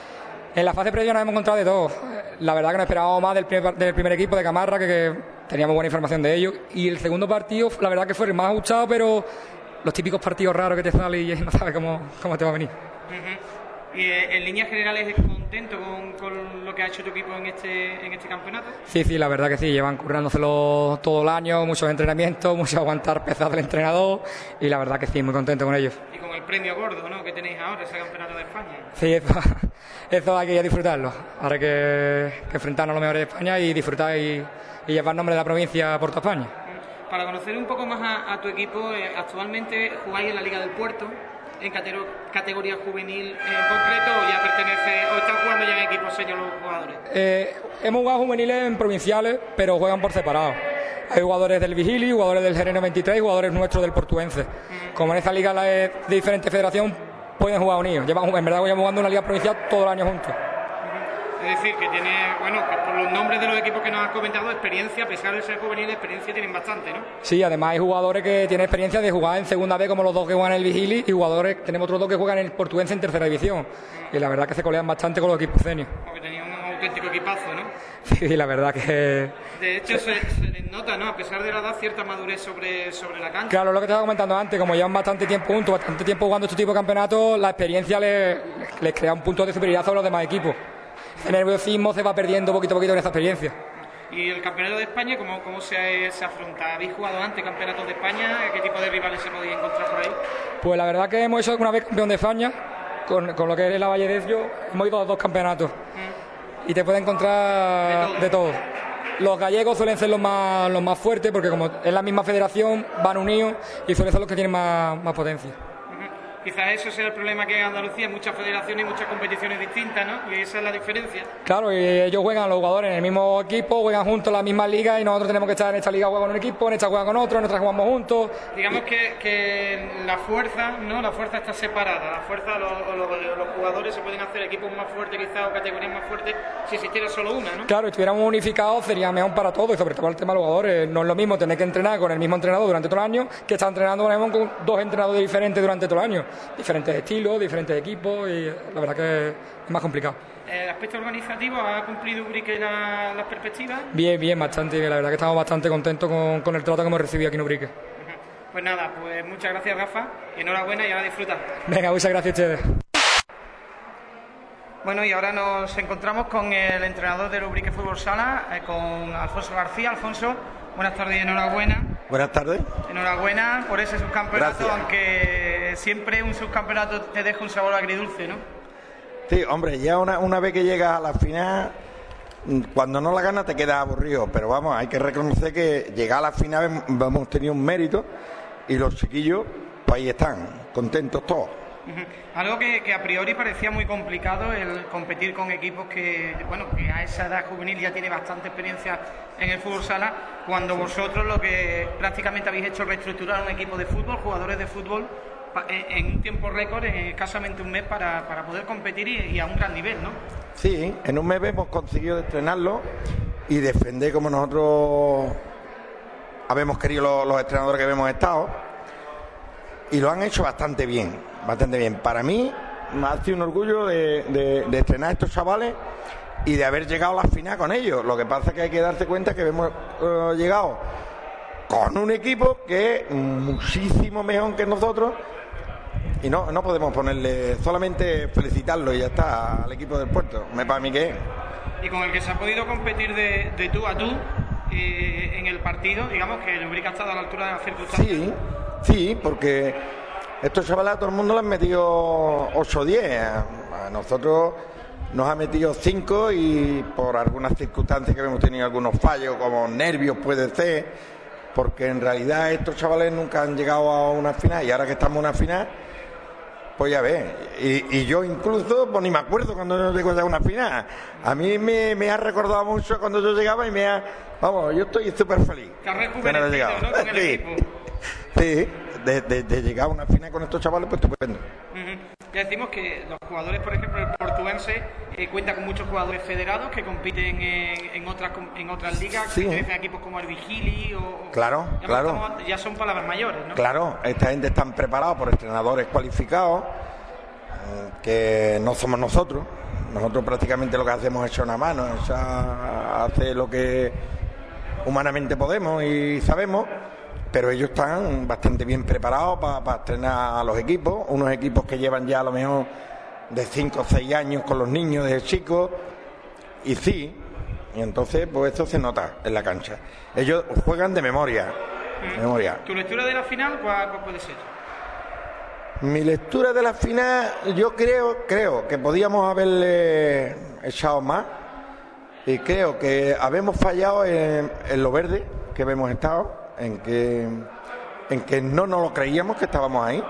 en la fase previa nos hemos encontrado de todo. La verdad que no esperábamos más del primer, del primer equipo de Camarra, que, que teníamos buena información de ellos. Y el segundo partido, la verdad que fue el más ajustado, pero los típicos partidos raros que te salen y no sabes cómo, cómo te va a venir. Uh-huh. Y eh, en líneas generales, contento con, con lo que ha hecho tu equipo en este en este campeonato. Sí, sí, la verdad que sí, llevan currándoselo todo el año, muchos entrenamientos, mucho aguantar pesas del entrenador, y la verdad que sí, muy contento con ellos. Y con el premio gordo, ¿no?, que tenéis ahora, ese campeonato de España. Sí, eso, eso hay que disfrutarlo. Ahora hay que, que enfrentarnos a los mejores de España y disfrutar y, y llevar nombre de la provincia por toda España. Para conocer un poco más a, a tu equipo, eh, actualmente jugáis en la Liga del Puerto, en categoría juvenil en concreto, o ya pertenece, o están jugando ya en equipos senior los jugadores. Eh, hemos jugado juveniles en provinciales, pero juegan por separado. Hay jugadores del Vigili, jugadores del Jerez noventa y tres, jugadores nuestros del Portuense. Uh-huh. Como en esa liga de diferentes federaciones pueden jugar unidos. Llevan, en verdad, llevamos jugando una liga provincial todo el año juntos. Es decir, que tiene, bueno, que por los nombres de los equipos que nos has comentado, experiencia, a pesar de ser juvenil, experiencia tienen bastante, ¿no? Sí, además hay jugadores que tienen experiencia de jugar en segunda B, como los dos que juegan en el Vigili, y jugadores, tenemos otros dos que juegan en el Portuense en tercera división. Y la verdad que se colean bastante con los equipos senior. Porque tenía unos auténtico equipazo, ¿no? Sí, la verdad que... De hecho, se, se les nota, ¿no? A pesar de la edad, cierta madurez sobre, sobre la cancha. Claro, lo que te estaba comentando antes, como llevan bastante tiempo juntos, bastante tiempo jugando este tipo de campeonatos, la experiencia les, les crea un punto de superioridad sobre los demás equipos. El nerviosismo se va perdiendo poquito a poquito en esa experiencia. ¿Y el campeonato de España, cómo, cómo se, se afronta? ¿Habéis jugado antes campeonatos de España? ¿Qué tipo de rivales se podía encontrar por ahí? Pues la verdad que hemos hecho alguna vez campeón de España, con, con lo que es la Valle de Ezio, hemos ido a dos campeonatos. Mm. Y te puedes encontrar de todo. de todo. Los gallegos suelen ser los más, los más fuertes, porque como es la misma federación, van unidos y suelen ser los que tienen más, más potencia. Quizás eso sea el problema que en Andalucía, muchas federaciones y muchas competiciones distintas, ¿no? Y esa es la diferencia. Claro, y ellos juegan, los jugadores, en el mismo equipo, juegan juntos en la misma liga y nosotros tenemos que estar en esta liga juega con un equipo, en esta juega con otro, en esta jugamos juntos. Digamos que, que la fuerza, ¿no? La fuerza está separada. La fuerza, los, los, los jugadores se pueden hacer equipos más fuertes quizás o categorías más fuertes si existiera solo una, ¿no? Claro, si estuviéramos unificados sería mejor para todos y sobre todo el tema de los jugadores. No es lo mismo tener que entrenar con el mismo entrenador durante todo el año que estar entrenando con dos entrenadores diferentes durante todo el año. Diferentes estilos, diferentes equipos y la verdad que es más complicado. ¿El aspecto organizativo ha cumplido Ubrique la, las perspectivas? Bien, bien, bastante bien. La verdad que estamos bastante contentos con, con el trato que hemos recibido aquí en Ubrique. Pues nada, pues muchas gracias, Rafa, y enhorabuena y ahora disfruta. Venga, muchas gracias a ustedes. Bueno, y ahora nos encontramos con el entrenador del Ubrique Fútbol Sala, eh, con Alfonso García. Alfonso, buenas tardes y enhorabuena. Buenas tardes. Enhorabuena por ese subcampeonato, Gracias. Aunque siempre un subcampeonato te deja un sabor agridulce, ¿no? Sí, hombre, ya una, una vez que llegas a la final, cuando no la ganas te quedas aburrido, pero vamos, hay que reconocer que llegar a la final hemos tenido un mérito y los chiquillos, pues ahí están, contentos todos. Uh-huh. Algo que, que a priori parecía muy complicado, el competir con equipos que, bueno, que a esa edad juvenil ya tiene bastante experiencia en el fútbol sala, cuando vosotros lo que prácticamente habéis hecho es reestructurar un equipo de fútbol, jugadores de fútbol, en un tiempo récord, en escasamente un mes, para, para poder competir y, y a un gran nivel, ¿no? Sí, en un mes hemos conseguido estrenarlo y defender como nosotros habemos querido los, los entrenadores que habíamos estado, y lo han hecho bastante bien, bastante bien. Para mí me ha sido un orgullo de, de, de estrenar a estos chavales y de haber llegado a la final con ellos. Lo que pasa es que hay que darse cuenta que hemos uh, llegado con un equipo que es muchísimo mejor que nosotros y no, no podemos ponerle, solamente felicitarlo y ya está al equipo del Puerto, me para mí que es. Y con el que se ha podido competir de, de tú a tú eh, en el partido, digamos que el Ubrique ha estado a la altura de las circunstancias. Sí, sí, porque estos chavales a todo el mundo le han metido ocho o diez, a nosotros nos ha metido cinco y por algunas circunstancias que hemos tenido algunos fallos, como nervios puede ser, porque en realidad estos chavales nunca han llegado a una final y ahora que estamos en una final, pues ya ves, y, y yo incluso pues ni me acuerdo cuando yo llego ya a una final. A mí me, me ha recordado mucho cuando yo llegaba y me ha, vamos, yo estoy súper feliz. Te has rejuvenecido, ¿no? Con el sí. equipo. Sí, de, de, de llegar a una final con estos chavales, pues estupendo. Uh-huh. Ya decimos que los jugadores, por ejemplo, el portuense eh, cuenta con muchos jugadores federados que compiten en, en otras en otras ligas, sí, que pertenecen a equipos como el Vigili o... Claro, ya claro. Estamos, ya son palabras mayores, ¿no? Claro, esta gente están preparados por entrenadores cualificados, que no somos nosotros. Nosotros prácticamente lo que hacemos es echar una mano, o sea, hacer lo que humanamente podemos y sabemos, pero ellos están bastante bien preparados para pa entrenar a los equipos, unos equipos que llevan ya a lo mejor de cinco o seis años con los niños desde chicos, y sí, y entonces pues esto se nota en la cancha. Ellos juegan de memoria, de memoria. ¿Tu lectura de la final cuál, cuál puede ser? Mi lectura de la final, yo creo, creo que podíamos haberle echado más, y creo que habemos fallado en, en lo verde que hemos estado, en que en que no nos lo creíamos que estábamos ahí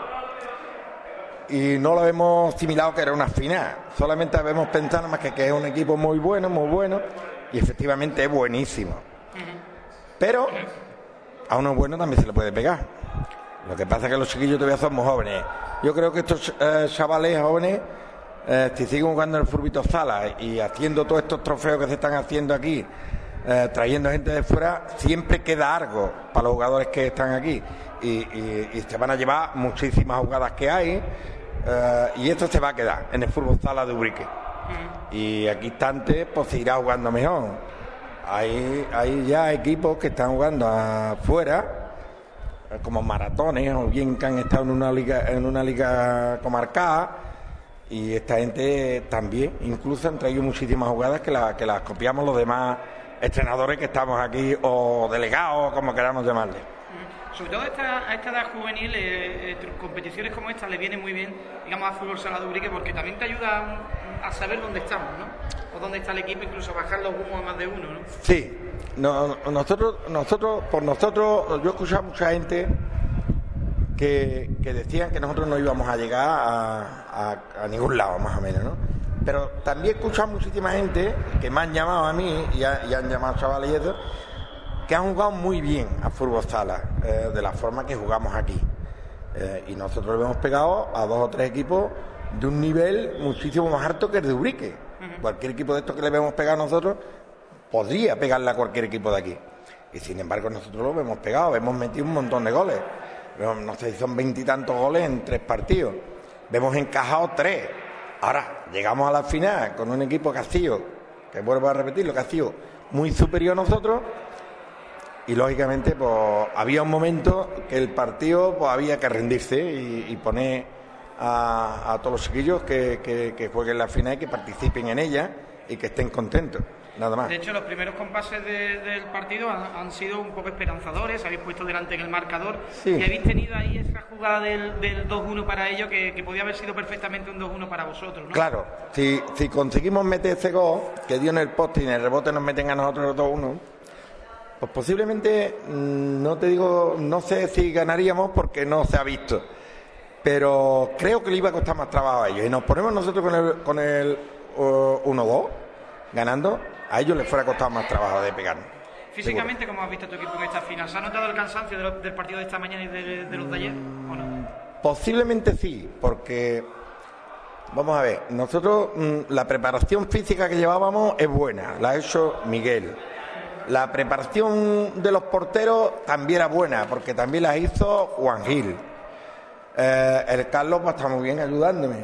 y no lo hemos asimilado que era una final, solamente habíamos pensado más que, que es un equipo muy bueno, muy bueno, y efectivamente es buenísimo, pero a uno bueno también se le puede pegar. Lo que pasa es que los chiquillos todavía son muy jóvenes. Yo creo que estos eh, chavales jóvenes, eh, si siguen jugando en el Furbito Sala y haciendo todos estos trofeos que se están haciendo aquí, Eh, trayendo gente de fuera, siempre queda algo para los jugadores que están aquí y, y, y se van a llevar muchísimas jugadas que hay, eh, y esto se va a quedar en el fútbol sala de Ubrique. Uh-huh. Y aquí instantes pues se irá jugando mejor. Hay, hay ya equipos que están jugando afuera, como maratones, o bien que han estado en una liga, en una liga comarcada, y esta gente también, incluso han traído muchísimas jugadas que, la, que las copiamos los demás entrenadores que estamos aquí, o delegados, como queramos llamarle. Sobre todo a esta, a esta edad juvenil, eh, eh, competiciones como esta le viene muy bien, digamos, a Fútbol Sala de Ubrique, porque también te ayuda a, a saber dónde estamos, ¿no? O dónde está el equipo, incluso bajar los humos a más de uno, ¿no? Sí, no, nosotros, nosotros, por nosotros, yo he escuchado a mucha gente que, que decían que nosotros no íbamos a llegar a, a, a ningún lado, más o menos, ¿no? Pero también he escuchado a muchísima gente que me han llamado a mí y, ha, y han llamado a chavales y eso, que han jugado muy bien a fútbol sala, eh, de la forma que jugamos aquí. Eh, y nosotros le hemos pegado a dos o tres equipos de un nivel muchísimo más alto que el de Ubrique. Uh-huh. Cualquier equipo de estos que le hemos pegado a nosotros podría pegarle a cualquier equipo de aquí. Y sin embargo nosotros lo hemos pegado, hemos metido un montón de goles. No sé si son veintitantos goles en tres partidos. Hemos encajado tres. Ahora, llegamos a la final con un equipo que ha sido, que vuelvo a repetirlo, que ha sido muy superior a nosotros. Y lógicamente pues había un momento que el partido pues había que rendirse y, y poner a, a todos los chiquillos que, que, que jueguen la final y que participen en ella y que estén contentos, nada más. De hecho, los primeros compases de, del partido han, han sido un poco esperanzadores, habéis puesto delante en el marcador, sí. Y habéis tenido ahí esa jugada del, del dos uno para ellos que, que podía haber sido perfectamente un dos uno para vosotros, ¿no? Claro, si, si conseguimos meter ese gol que dio en el poste y en el rebote nos meten a nosotros los dos uno, pues posiblemente, no te digo, no sé si ganaríamos porque no se ha visto, pero creo que le iba a costar más trabajo a ellos. Y nos ponemos nosotros con el, con el uh, uno dos ganando, a ellos les fuera a costar más trabajo de pegarnos. Físicamente, seguro. ¿Cómo has visto tu equipo en esta final? ¿Se ha notado el cansancio de lo, del partido de esta mañana y de, de los de ayer o no? Posiblemente sí, porque vamos a ver, nosotros la preparación física que llevábamos es buena, la ha hecho Miguel. La preparación de los porteros también era buena, porque también la hizo Juan Gil. Eh, el Carlos pues, está muy bien ayudándome.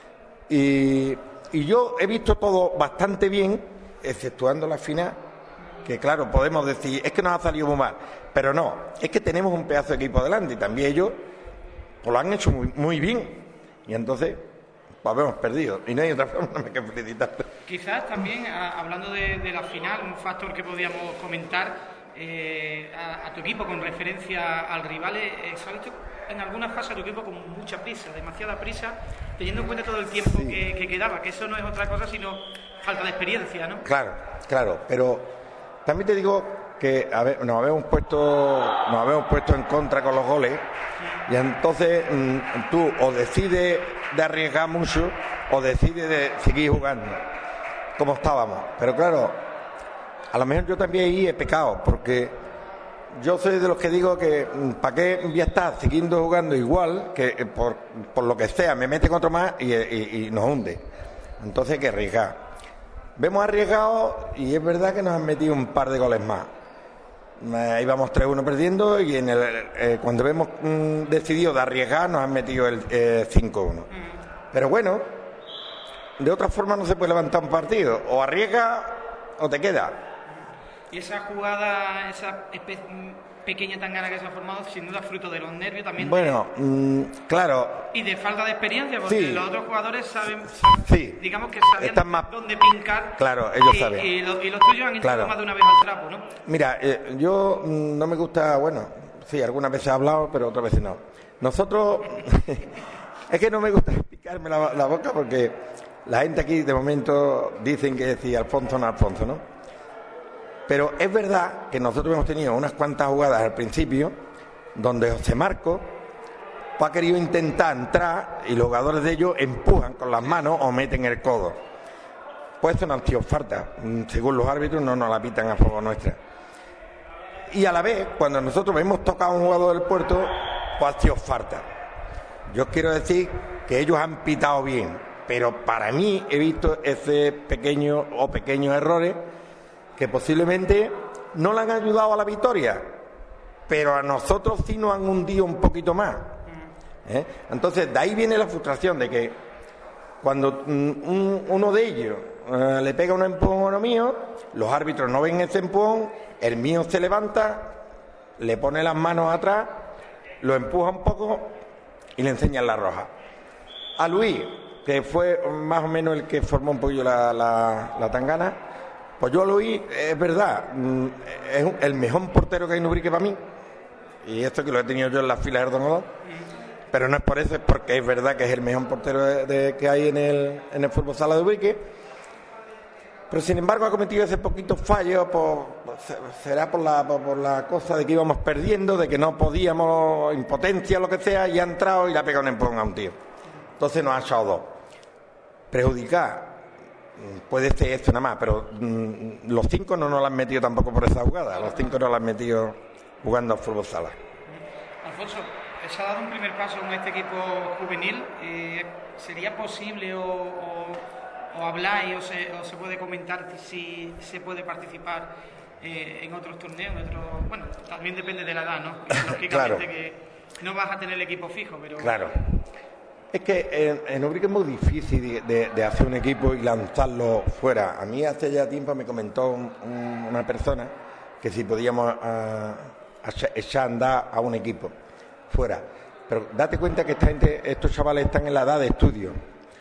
Y, y yo he visto todo bastante bien, exceptuando la final, que claro, podemos decir, es que nos ha salido muy mal. Pero no, es que tenemos un pedazo de equipo delante y también ellos pues, lo han hecho muy, muy bien. Y entonces pues hemos perdido y no hay otra forma que felicitar. Quizás también, a, hablando de, de la final, un factor que podríamos comentar eh, a, a tu equipo con referencia al rival, eh, se ha visto en alguna fase a tu equipo con mucha prisa, demasiada prisa, teniendo en cuenta todo el tiempo sí. que, que quedaba, que eso no es otra cosa sino falta de experiencia, ¿no? Claro, claro, pero también te digo que a ver, nos habíamos puesto nos habíamos puesto en contra con los goles y entonces mmm, tú o decides de arriesgar mucho o decides de seguir jugando como estábamos, pero claro, a lo mejor yo también ahí he pecado porque yo soy de los que digo que para qué voy a estar siguiendo jugando igual que por, por lo que sea me meten otro más y, y, y nos hunde, entonces hay que arriesgar. Vemos arriesgado y es verdad que nos han metido un par de goles más. Eh, íbamos tres uno perdiendo y en el, eh, cuando hemos mm, decidido de arriesgar nos han metido el eh, cinco uno. Pero bueno, de otra forma no se puede levantar un partido, o arriesga o te queda. Y esa jugada, esa pequeña tangana que se ha formado, sin duda fruto de los nervios también. Bueno, de... mmm, claro. Y de falta de experiencia, porque sí. los otros jugadores saben, saben sí. digamos que sabían Están más... dónde pincar. Claro, ellos y, saben. Y, lo, y los tuyos han entrado claro. más de una vez al trapo, ¿no? Mira, eh, yo mmm, no me gusta, bueno, sí, algunas veces he hablado, pero otras veces no. Nosotros, es que no me gusta picarme la, la boca porque la gente aquí de momento dicen que si Alfonso no Alfonso, ¿no? Pero es verdad que nosotros hemos tenido unas cuantas jugadas al principio donde José Marcos pues, ha querido intentar entrar y los jugadores de ellos empujan con las manos o meten el codo. Pues eso no ha sido falta. Según los árbitros no nos la pitan a favor nuestra. Y a la vez, cuando nosotros hemos tocado a un jugador del Puerto, pues ha sido falta. Yo quiero decir que ellos han pitado bien, pero para mí he visto ese pequeño o pequeños errores que posiblemente no le han ayudado a la victoria, pero a nosotros sí nos han hundido un poquito más. ¿Eh? Entonces, de ahí viene la frustración de que cuando un, uno de ellos uh, le pega un empujón a uno mío, los árbitros no ven ese empujón, el mío se levanta, le pone las manos atrás, lo empuja un poco y le enseñan la roja. A Luis, que fue más o menos el que formó un poquillo la, la, la tangana, pues yo a Luis, es verdad, es el mejor portero que hay en Ubrique para mí, y esto que lo he tenido yo en las filas de Don Odón, pero no es por eso, es porque es verdad que es el mejor portero de, de, que hay en el, en el fútbol sala de Ubrique. Pero sin embargo ha cometido ese poquito fallo, por, será por la, por, por la cosa de que íbamos perdiendo, de que no podíamos, impotencia, lo que sea, y ha entrado y le ha pegado un empujón a un tío. Entonces nos ha echado dos. Perjudicar, puede ser esto nada más, pero mmm, los cinco no nos lo han metido tampoco por esa jugada, los cinco nos lo han metido jugando al fútbol sala. Alfonso, se ha dado un primer paso con este equipo juvenil, eh, ¿sería posible o, o, o habláis o se, o se puede comentar si se puede participar eh, en otros torneos? En otros, bueno, también depende de la edad, ¿no? Lógicamente claro. Que no vas a tener el equipo fijo, pero... Claro. Es que en, en Ubrique es muy difícil de, de, de hacer un equipo y lanzarlo fuera. A mí hace ya tiempo me comentó un, un, una persona que si podíamos a, a echar a andar a un equipo fuera. Pero date cuenta que esta gente, estos chavales están en la edad de estudio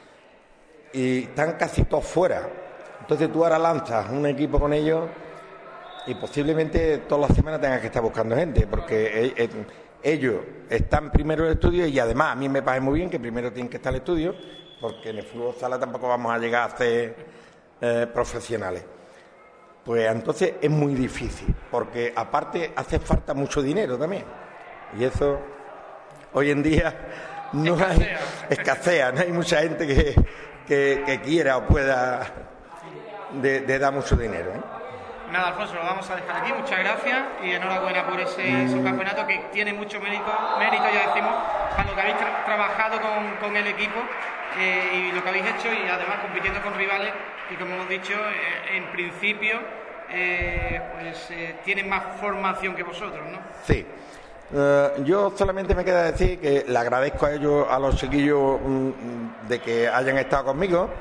y están casi todos fuera. Entonces tú ahora lanzas un equipo con ellos y posiblemente todas las semanas tengas que estar buscando gente, porque eh, eh, ellos están primero en el estudio y además a mí me parece muy bien que primero tienen que estar en el estudio, porque en el fútbol sala tampoco vamos a llegar a ser eh, profesionales. Pues entonces es muy difícil, porque aparte hace falta mucho dinero también, y eso hoy en día no hay, escasea, no hay mucha gente que, que, que quiera o pueda de, de dar mucho dinero, ¿eh? Nada, Alfonso, lo vamos a dejar aquí. Muchas gracias y enhorabuena por ese subcampeonato que tiene mucho mérito, mérito ya decimos, para lo que habéis tra trabajado con, con el equipo eh, y lo que habéis hecho, y además compitiendo con rivales que, como hemos dicho, eh, en principio eh, pues eh, tienen más formación que vosotros, ¿no? Sí. Uh, yo solamente me queda decir que le agradezco a ellos, a los chiquillos, um, de que hayan estado conmigo,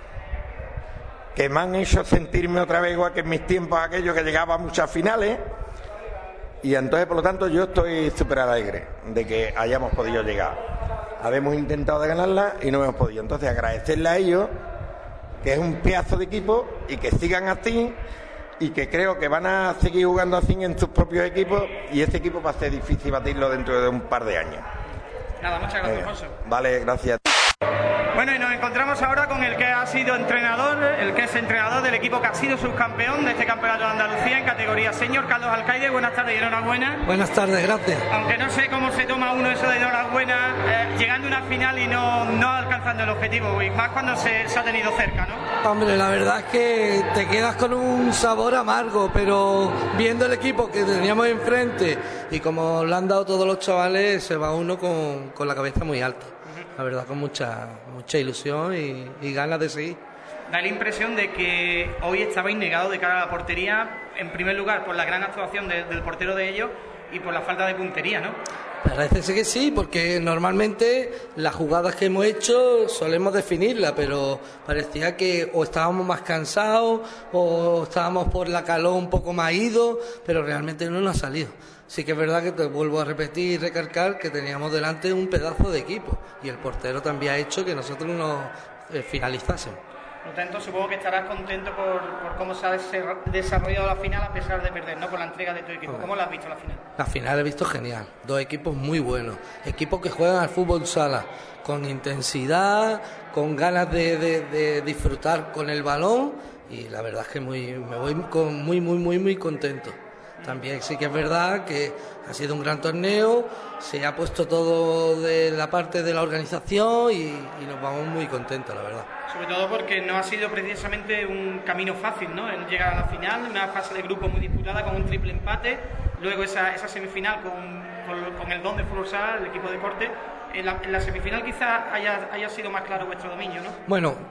que me han hecho sentirme otra vez igual que en mis tiempos aquellos que llegaba a muchas finales, y entonces por lo tanto yo estoy súper alegre de que hayamos podido llegar. Habemos intentado de ganarla y no hemos podido, entonces agradecerle a ellos, que es un pedazo de equipo, y que sigan así, y que creo que van a seguir jugando así en sus propios equipos, y ese equipo va a ser difícil batirlo dentro de un par de años. Nada, muchas gracias, Alfonso. Vale, gracias. Bueno, y nos encontramos ahora con el que ha sido entrenador, el que es entrenador del equipo que ha sido subcampeón de este campeonato de Andalucía en categoría senior, Carlos Alcaide. Buenas tardes y enhorabuena. Buenas tardes, gracias. Aunque no sé cómo se toma uno eso de enhorabuena, eh, llegando a una final y no, no alcanzando el objetivo, y más cuando se, se ha tenido cerca, ¿no? Hombre, la verdad es que te quedas con un sabor amargo, pero viendo el equipo que teníamos enfrente y como lo han dado todos los chavales, se va uno con, con la cabeza muy alta. La verdad, con mucha mucha ilusión y, y ganas de seguir. Da la impresión de que hoy estabais negados de cara a la portería, en primer lugar por la gran actuación de, del portero de ellos y por la falta de puntería, ¿no? Parece que sí, porque normalmente las jugadas que hemos hecho solemos definirlas, pero parecía que o estábamos más cansados o estábamos por la calor un poco más idos, pero realmente no nos ha salido. Sí que es verdad que te vuelvo a repetir y recalcar que teníamos delante un pedazo de equipo y el portero también ha hecho que nosotros nos eh, finalizásemos. Por lo tanto, supongo que estarás contento por, por cómo se ha desarrollado la final a pesar de perder, ¿no? Por la entrega de tu equipo. ¿Cómo la has visto la final? La final he visto genial. Dos equipos muy buenos. Equipos que juegan al fútbol sala con intensidad, con ganas de, de, de disfrutar con el balón, y la verdad es que muy, me voy con, muy, muy, muy, muy contento. También sí que es verdad que ha sido un gran torneo, se ha puesto todo de la parte de la organización y, y nos vamos muy contentos, la verdad. Sobre todo porque no ha sido precisamente un camino fácil, ¿no? El llegar a la final, una fase de grupo muy disputada con un triple empate, luego esa, esa semifinal con, con, con el don de fútbol sala, el equipo de corte. En la, en la semifinal quizás haya, haya sido más claro vuestro dominio, ¿no? Bueno,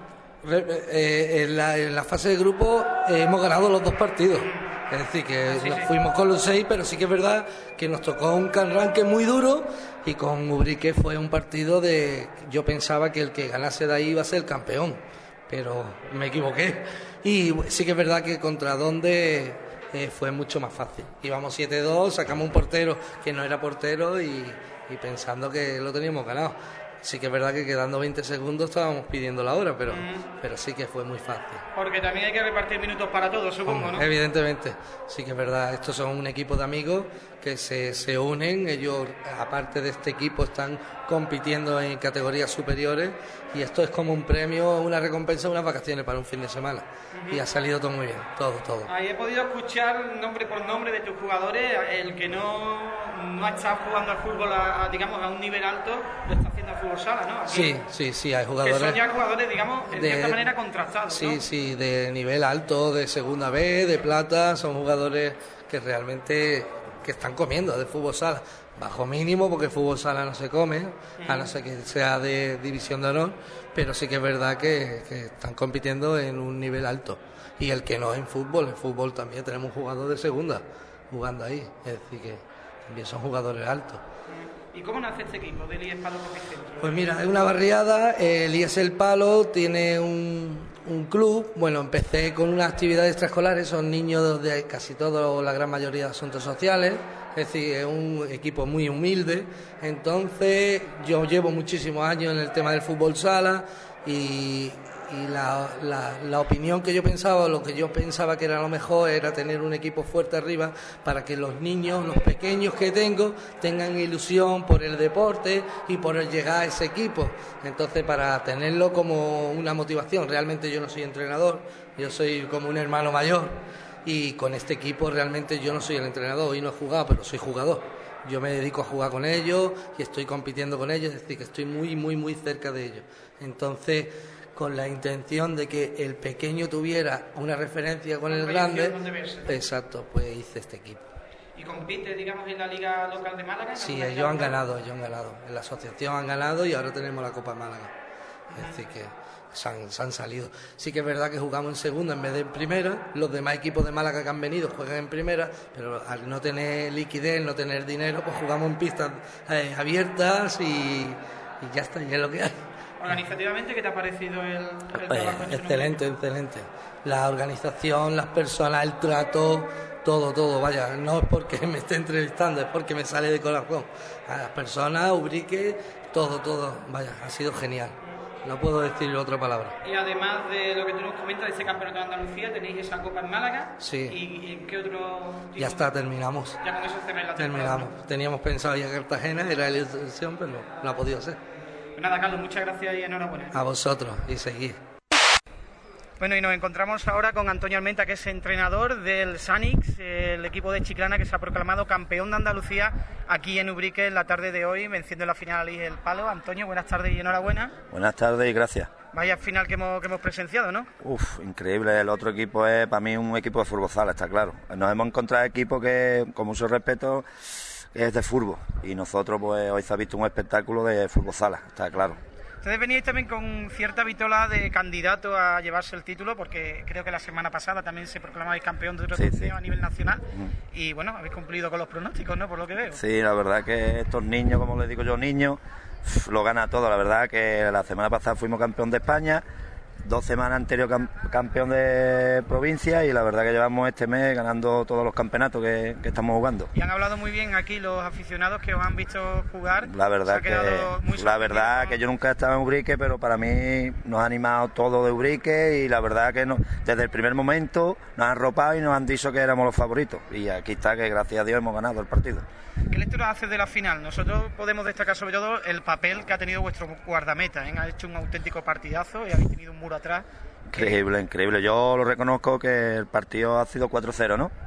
Eh, en, la, en la fase de grupo eh, hemos ganado los dos partidos. Es decir, que sí, nos sí. fuimos con los seis, pero sí que es verdad que nos tocó un Canranque muy duro y con Ubrique fue un partido de... Yo pensaba que el que ganase de ahí iba a ser el campeón, pero me equivoqué. Y sí que es verdad que contra Donde eh, fue mucho más fácil. Íbamos siete dos, sacamos un portero que no era portero y, y pensando que lo teníamos ganado. Sí que es verdad que quedando veinte segundos estábamos pidiendo la hora, pero, mm. pero sí que fue muy fácil. Porque también hay que repartir minutos para todos, supongo, ¿no? Evidentemente, sí que es verdad. Estos son un equipo de amigos que se, se unen. Ellos, aparte de este equipo, están compitiendo en categorías superiores y esto es como un premio, una recompensa, unas vacaciones para un fin de semana. Uh-huh. Y ha salido todo muy bien, todo, todo. Ahí he podido escuchar nombre por nombre de tus jugadores. El que no, no ha estado jugando al fútbol, a, a, digamos, a un nivel alto, lo está haciendo al fútbol sala, ¿no? Aquí, sí, sí, sí, hay jugadores... Que son ya jugadores, digamos, de, de cierta manera contrastados, sí, ¿no? Sí, sí, de nivel alto, de segunda B, de plata, son jugadores que realmente que están comiendo de fútbol sala. Bajo mínimo, porque el fútbol sala no se come, uh-huh. a no ser que sea de división de honor, pero sí que es verdad que, que están compitiendo en un nivel alto. Y el que no en fútbol, en fútbol también tenemos jugadores de segunda jugando ahí, es decir, que también son jugadores altos. ¿Y cómo nace este equipo del I E S Palo Propicentro? Pues mira, es una barriada, el I E S El Palo tiene un, un club, bueno, empecé con unas actividades extraescolares, son niños de casi todo, la gran mayoría de asuntos sociales, es decir, es un equipo muy humilde, entonces yo llevo muchísimos años en el tema del fútbol sala y... y la, la, la opinión que yo pensaba, lo que yo pensaba que era lo mejor era tener un equipo fuerte arriba para que los niños, los pequeños que tengo, tengan ilusión por el deporte y por el llegar a ese equipo. Entonces, para tenerlo como una motivación, realmente yo no soy entrenador, yo soy como un hermano mayor y con este equipo realmente yo no soy el entrenador, hoy no he jugado, pero soy jugador. Yo me dedico a jugar con ellos y estoy compitiendo con ellos, es decir, que estoy muy, muy, muy cerca de ellos. Entonces, con la intención de que el pequeño tuviera una referencia con el grande, exacto, pues hice este equipo. ¿Y compite, digamos, en la liga local de Málaga? Sí, ellos han ganado, ellos han ganado. En la asociación han ganado y ahora tenemos la Copa Málaga. Es decir, que se han, se han salido. Sí que es verdad que jugamos en segunda en vez de en primera. Los demás equipos de Málaga que han venido juegan en primera, pero al no tener liquidez, no tener dinero, pues jugamos en pistas eh, abiertas y, y ya está, y es lo que hay. Organizativamente, ¿qué te ha parecido el, el trabajo? Eh, excelente, excelente. La organización, las personas, el trato, todo, todo, vaya, no es porque me esté entrevistando, es porque me sale de corazón. A las personas, Ubrique, todo, todo, vaya, ha sido genial. No puedo decir otra palabra. Y además de lo que tú nos comentas de ese campeonato de Andalucía, tenéis esa Copa en Málaga. Sí. ¿Y, y en qué otro tipo? Ya está, terminamos. Ya con eso cerráis la temporada. Terminamos. Teníamos pensado ir a Cartagena, era la ilusión, pero no ha podido ser. Pues nada, Carlos, muchas gracias y enhorabuena. A vosotros, y seguid. Bueno, y nos encontramos ahora con Antonio Almenta, que es entrenador del Sanix, el equipo de Chiclana que se ha proclamado campeón de Andalucía aquí en Ubrique en la tarde de hoy, venciendo en la final al I E S El Palo. Antonio, buenas tardes y enhorabuena. Buenas tardes y gracias. Vaya final que hemos, que hemos presenciado, ¿no? Uf, increíble. El otro equipo es para mí un equipo de fútbol sala, está claro. Nos hemos encontrado equipos que, con mucho respeto, es de fútbol. Y nosotros, pues, hoy se ha visto un espectáculo de fútbol sala, está claro. Ustedes veníais también con cierta vitola de candidato a llevarse el título, porque creo que la semana pasada también se proclamabais campeón de otro sí, torneo sí. a nivel nacional. Uh-huh. Y bueno, habéis cumplido con los pronósticos, ¿no? Por lo que veo. Sí, la verdad que estos niños, como les digo yo, niños, lo gana todo. La verdad que la semana pasada fuimos campeón de España, dos semanas anterior cam- campeón de provincia y la verdad que llevamos este mes ganando todos los campeonatos que, que estamos jugando. Y han hablado muy bien aquí los aficionados que os han visto jugar. La verdad que la verdad que yo nunca he estado en Ubrique, pero para mí nos ha animado todo de Ubrique y la verdad que no, desde el primer momento nos han arropado y nos han dicho que éramos los favoritos y aquí está que gracias a Dios hemos ganado el partido. ¿Qué lectura haces de la final? Nosotros podemos destacar sobre todo el papel que ha tenido vuestro guardameta, ¿eh? Ha hecho un auténtico partidazo y habéis tenido un muro atrás. Increíble, increíble. Yo lo reconozco que el partido ha sido cuatro cero, ¿no?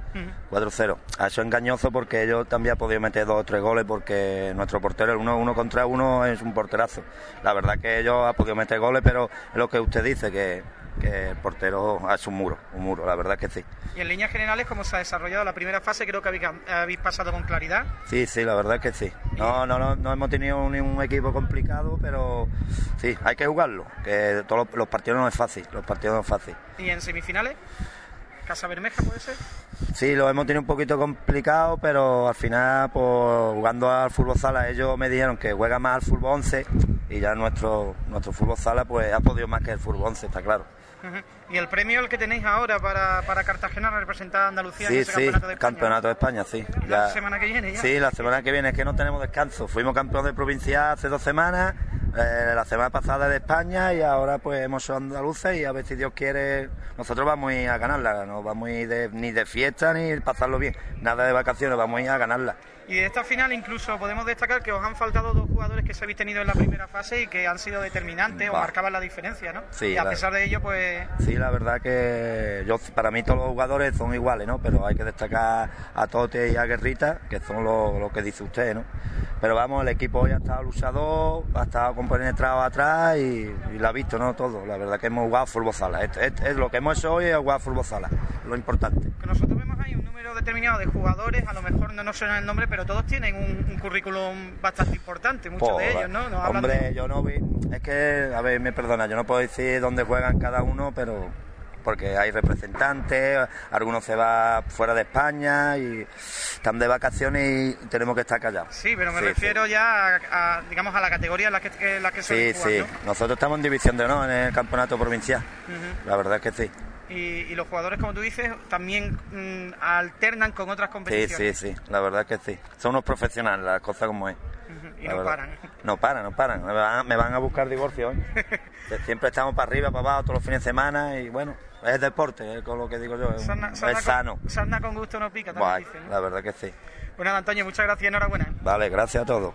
cuatro cero. Ha hecho engañoso porque ellos también han podido meter dos o tres goles porque nuestro portero, el uno, uno contra uno, es un porterazo. La verdad que ellos han podido meter goles, pero es lo que usted dice, que, que el portero ha hecho un muro, un muro, la verdad que sí. Y en líneas generales, ¿cómo se ha desarrollado la primera fase? Creo que habéis, habéis pasado con claridad. Sí, sí, la verdad que sí. No, no, no, no hemos tenido un, un equipo complicado, pero sí, hay que jugarlo, que todos los, los partidos no es fácil, los partidos no es fácil. ¿Y en semifinales? ¿Casa Bermeja puede ser? Sí, lo hemos tenido un poquito complicado, pero al final, pues, jugando al fútbol sala, ellos me dijeron que juega más al fútbol once y ya nuestro nuestro fútbol sala pues ha podido más que el fútbol once, está claro. Uh-huh. ¿Y el premio el que tenéis ahora para, para Cartagena representar a Andalucía sí, en ese sí, campeonato de España? campeonato de España, sí. ¿Y la ya... semana que viene ya? Sí, la semana que viene, es que no tenemos descanso. Fuimos campeón de provincia hace dos semanas, eh, la semana pasada de España, y ahora pues hemos sido andaluces y a ver si Dios quiere, nosotros vamos a ir a ganarla, no vamos a ir de, ni de fiesta ni pasarlo bien, nada de vacaciones, vamos a ir a ganarla. Y de esta final incluso podemos destacar que os han faltado dos jugadores que se habéis tenido en la primera fase y que han sido determinantes Va. o marcaban la diferencia, ¿no? Sí, y a la... pesar de ello, pues... Sí, la verdad que yo, para mí todos los jugadores son iguales, ¿no? Pero hay que destacar a Tote y a Guerrita, que son lo, lo que dice usted, ¿no? Pero vamos, el equipo hoy ha estado luchador, ha estado compenetrado atrás y, y lo ha visto, ¿no? Todo. La verdad que hemos jugado fútbol sala. Es, es, es lo que hemos hecho hoy, es jugar fútbol sala, lo importante. Que nosotros vemos ahí un número determinado de jugadores, a lo mejor no nos suena el nombre, pero todos tienen un, un currículum bastante importante, muchos pues, de ellos, ¿no? Nos hombre, de... yo no vi, es que, a ver, me perdona, yo no puedo decir dónde juegan cada uno, pero porque hay representantes, algunos se van fuera de España y están de vacaciones y tenemos que estar callados. Sí, pero me sí, refiero sí. ya a, a, digamos, a la categoría en la que, que, la que se Sí, jugar, sí, ¿no? Nosotros estamos en división de honor en el campeonato provincial, uh-huh. La verdad es que sí. Y, y los jugadores, como tú dices, también mmm, alternan con otras competiciones. Sí, sí, sí, la verdad es que sí. Son unos profesionales, las cosas como es. Uh-huh. Y la no verdad. paran. No paran, no paran. Me van, me van a buscar divorcio hoy. Siempre estamos para arriba, para abajo, todos los fines de semana y bueno, es deporte, es con lo que digo yo, es, sarna, sarna es sano. Con, sarna con gusto no pica, también Buah, dicen, ¿no? La verdad que sí. Bueno, Antonio, muchas gracias y enhorabuena. Vale, gracias a todos.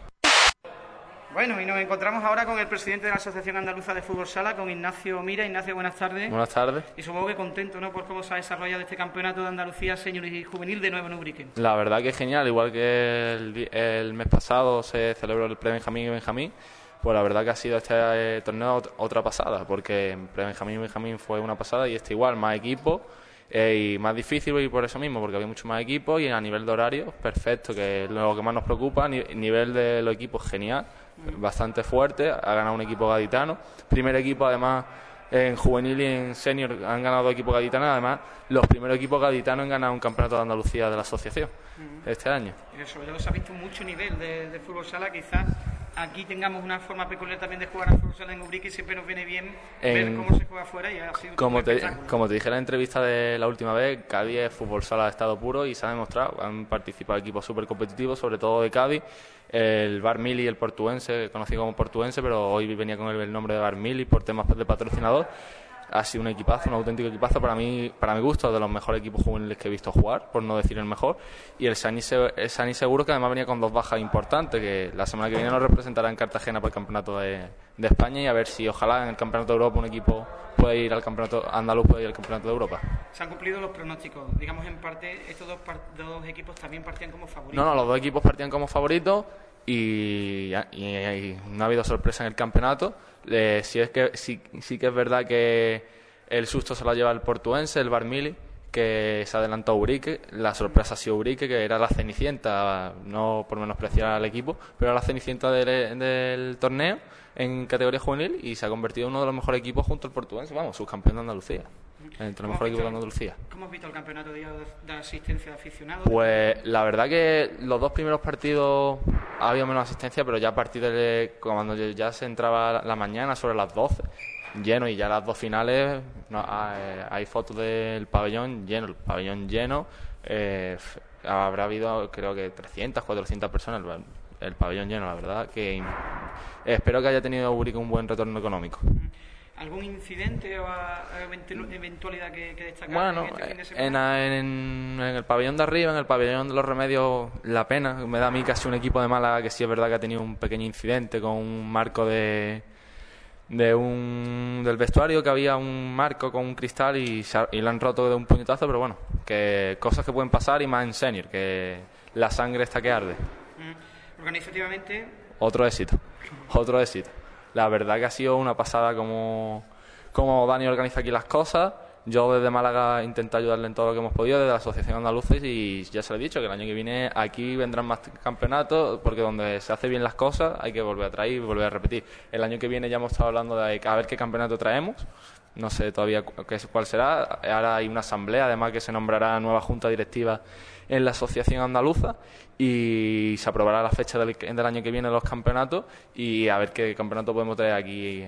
Bueno, y nos encontramos ahora con el presidente de la Asociación Andaluza de Fútbol Sala, con Ignacio Mira. Ignacio, buenas tardes. Buenas tardes. Y supongo que contento, ¿no?, por cómo se ha desarrollado este campeonato de Andalucía Senior y Juvenil de nuevo en Ubrique. La verdad que es genial, igual que el, el mes pasado se celebró el Pre-Benjamín y Benjamín, pues la verdad que ha sido este eh, torneo otra pasada, porque Pre-Benjamín y Benjamín fue una pasada y este igual, más equipos. Eh, y más difícil y por eso mismo, porque había mucho más equipos y a nivel de horario, perfecto, que es lo que más nos preocupa. Ni, nivel de los equipos, genial, bastante fuerte, ha ganado un equipo gaditano, primer equipo además en juvenil y en senior han ganado dos equipos gaditanos, además los primeros equipos gaditanos han ganado un campeonato de Andalucía de la asociación uh-huh. este año. Y sobre todo se ha visto mucho nivel de, de fútbol sala, quizás aquí tengamos una forma peculiar también de jugar al fútbol sala en Ubrique y siempre nos viene bien en, ver cómo se juega afuera y ha sido como te, como te dije en la entrevista de la última vez, Cádiz es fútbol sala de estado puro y se ha demostrado, han participado equipos súper competitivos, sobre todo de Cádiz, el Bar Mili, el portuense, conocido como portuense, pero hoy venía con el, el nombre de Bar Mili por temas de patrocinador. Ha sido un equipazo, un auténtico equipazo para mí, para mi gusto, de los mejores equipos juveniles que he visto jugar, por no decir el mejor. Y el Sani, el Sani Seguro, que además venía con dos bajas importantes, que la semana que viene nos representará en Cartagena para el campeonato de, de España y a ver si ojalá en el campeonato de Europa un equipo puede ir al campeonato andaluz, puede ir al campeonato de Europa. Se han cumplido los pronósticos, digamos en parte, estos dos, dos equipos también partían como favoritos. No, no, los dos equipos partían como favoritos. Y, y, y no ha habido sorpresa en el campeonato. Eh, sí, es que, sí, sí que es verdad que el susto se lo lleva el portuense, el Bar Mili, que se adelantó a Ubrique. La sorpresa ha sido Ubrique, que era la cenicienta, no por menospreciar al equipo, pero era la cenicienta del, del torneo en categoría juvenil y se ha convertido en uno de los mejores equipos junto al portuense, vamos, subcampeón de Andalucía. Entre los mejores equipos de Andalucía. ¿Cómo has visto el campeonato de, de asistencia de aficionados? Pues la verdad que los dos primeros partidos ha habido menos asistencia, pero ya a partir de cuando ya se entraba la mañana, sobre las doce, lleno, y ya las dos finales no, hay, hay fotos del pabellón lleno, el pabellón lleno, eh, habrá habido creo que trescientas, cuatrocientas personas, el, el pabellón lleno, la verdad que eh, espero que haya tenido Ubrique un buen retorno económico. ¿Algún incidente o eventualidad que, que destacar? Bueno, en, este fin de semana? En, en, en el pabellón de arriba, en el pabellón de los Remedios, la pena. Me da a mí casi un equipo de Málaga que sí es verdad que ha tenido un pequeño incidente con un marco de de un del vestuario, que había un marco con un cristal y, se ha, y lo han roto de un puñetazo, pero bueno, que cosas que pueden pasar y más en senior, que la sangre está que arde. Mm. Organizativamente... Otro éxito, otro éxito. La verdad que ha sido una pasada como, como Dani organiza aquí las cosas. Yo desde Málaga intento ayudarle en todo lo que hemos podido, desde la Asociación Andaluza, y ya se lo he dicho, que el año que viene aquí vendrán más campeonatos, porque donde se hace bien las cosas hay que volver a traer y volver a repetir. El año que viene ya hemos estado hablando de a ver qué campeonato traemos, no sé todavía cuál será. Ahora hay una asamblea, además, que se nombrará nueva junta directiva en la Asociación Andaluza, y se aprobará la fecha del, del año que viene de los campeonatos, y a ver qué campeonato podemos traer aquí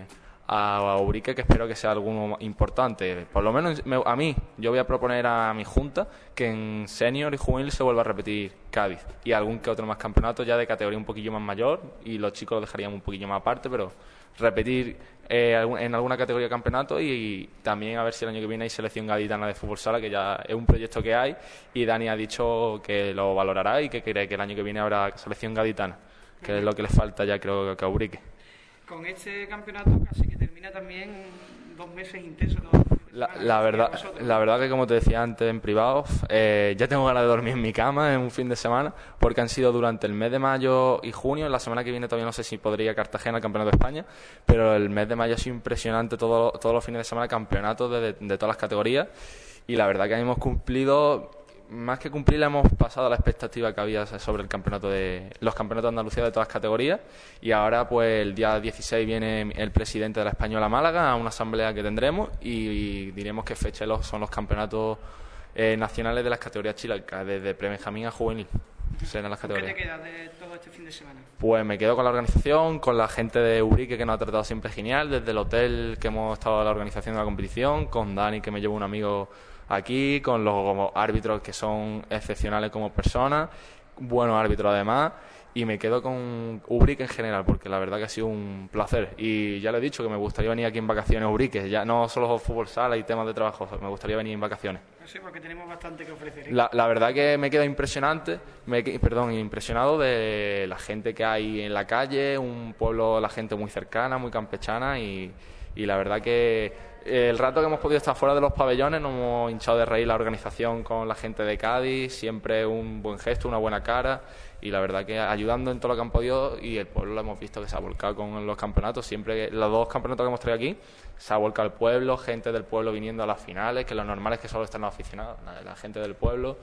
a Ubrique, que espero que sea alguno importante. Por lo menos me, a mí, yo voy a proponer a mi junta que en senior y juvenil se vuelva a repetir Cádiz, y algún que otro más campeonato ya de categoría un poquillo más mayor, y los chicos lo dejaríamos un poquillo más aparte, pero repetir eh, en alguna categoría de campeonato, y, y también a ver si el año que viene hay selección gaditana de fútbol sala, que ya es un proyecto que hay, y Dani ha dicho que lo valorará y que cree que el año que viene habrá selección gaditana, que es lo que le falta ya, creo, que a Ubrique. Con este campeonato casi que termina también dos meses intensos, ¿no? La, la verdad la verdad que, como te decía antes en privado, eh, ya tengo ganas de dormir en mi cama en un fin de semana, porque han sido durante el mes de mayo y junio. La semana que viene todavía no sé si podría ir a Cartagena al Campeonato de España, pero el mes de mayo ha sido impresionante, todo, todos los fines de semana campeonatos de, de, de todas las categorías, y la verdad que hemos cumplido, más que cumplir, le hemos pasado la expectativa que había sobre el campeonato de los campeonatos de Andalucía de todas las categorías. Y ahora, pues el día dieciséis viene el presidente de la Española a Málaga a una asamblea que tendremos, y, y diremos qué fecha son los campeonatos eh, nacionales de las categorías chilecas, desde prebenjamín a juvenil. Serán las categorías. ¿Qué te queda de todo este fin de semana? Pues me quedo con la organización, con la gente de Ubrique, que nos ha tratado siempre genial, desde el hotel que hemos estado en la organización de la competición, con Dani, que me lleva un amigo aquí, con los árbitros, que son excepcionales como personas, buenos árbitros además, y me quedo con Ubrique en general, porque la verdad que ha sido un placer, y ya lo he dicho, que me gustaría venir aquí en vacaciones a Ubrique, ya no solo fútbol sala y temas de trabajo, me gustaría venir en vacaciones. Sí, porque tenemos bastante que ofrecer, ¿eh? La, la verdad que me queda impresionante, me, perdón, impresionado de la gente que hay en la calle, un pueblo, la gente muy cercana, muy campechana, y, y la verdad que el rato que hemos podido estar fuera de los pabellones nos hemos hinchado de reír la organización con la gente de Cádiz, siempre un buen gesto, una buena cara, y la verdad que ayudando en todo lo que han podido, y el pueblo lo hemos visto que se ha volcado con los campeonatos. Siempre, los dos campeonatos que hemos traído aquí, se ha volcado el pueblo, gente del pueblo viniendo a las finales, que lo normal es que solo están los aficionados, la gente del pueblo,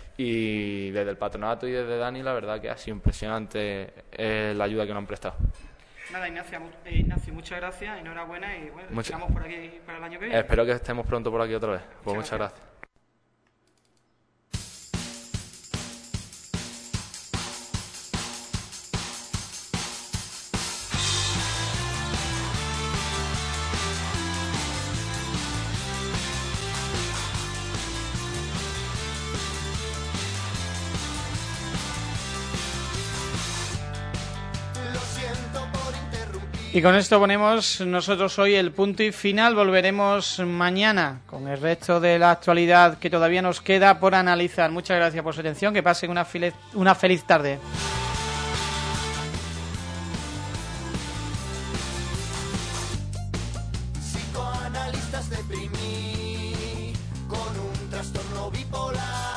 y desde el patronato y desde Dani, la verdad que ha sido impresionante eh, la ayuda que nos han prestado. Nada, Ignacio, eh, Ignacio, muchas gracias, enhorabuena, y bueno, Mucha... estamos por aquí para el año que viene. Espero que estemos pronto por aquí otra vez. Pues muchas, muchas gracias. gracias. Y con esto ponemos nosotros hoy el punto y final. Volveremos mañana con el resto de la actualidad que todavía nos queda por analizar. Muchas gracias por su atención. Que pasen una feliz, una feliz tarde.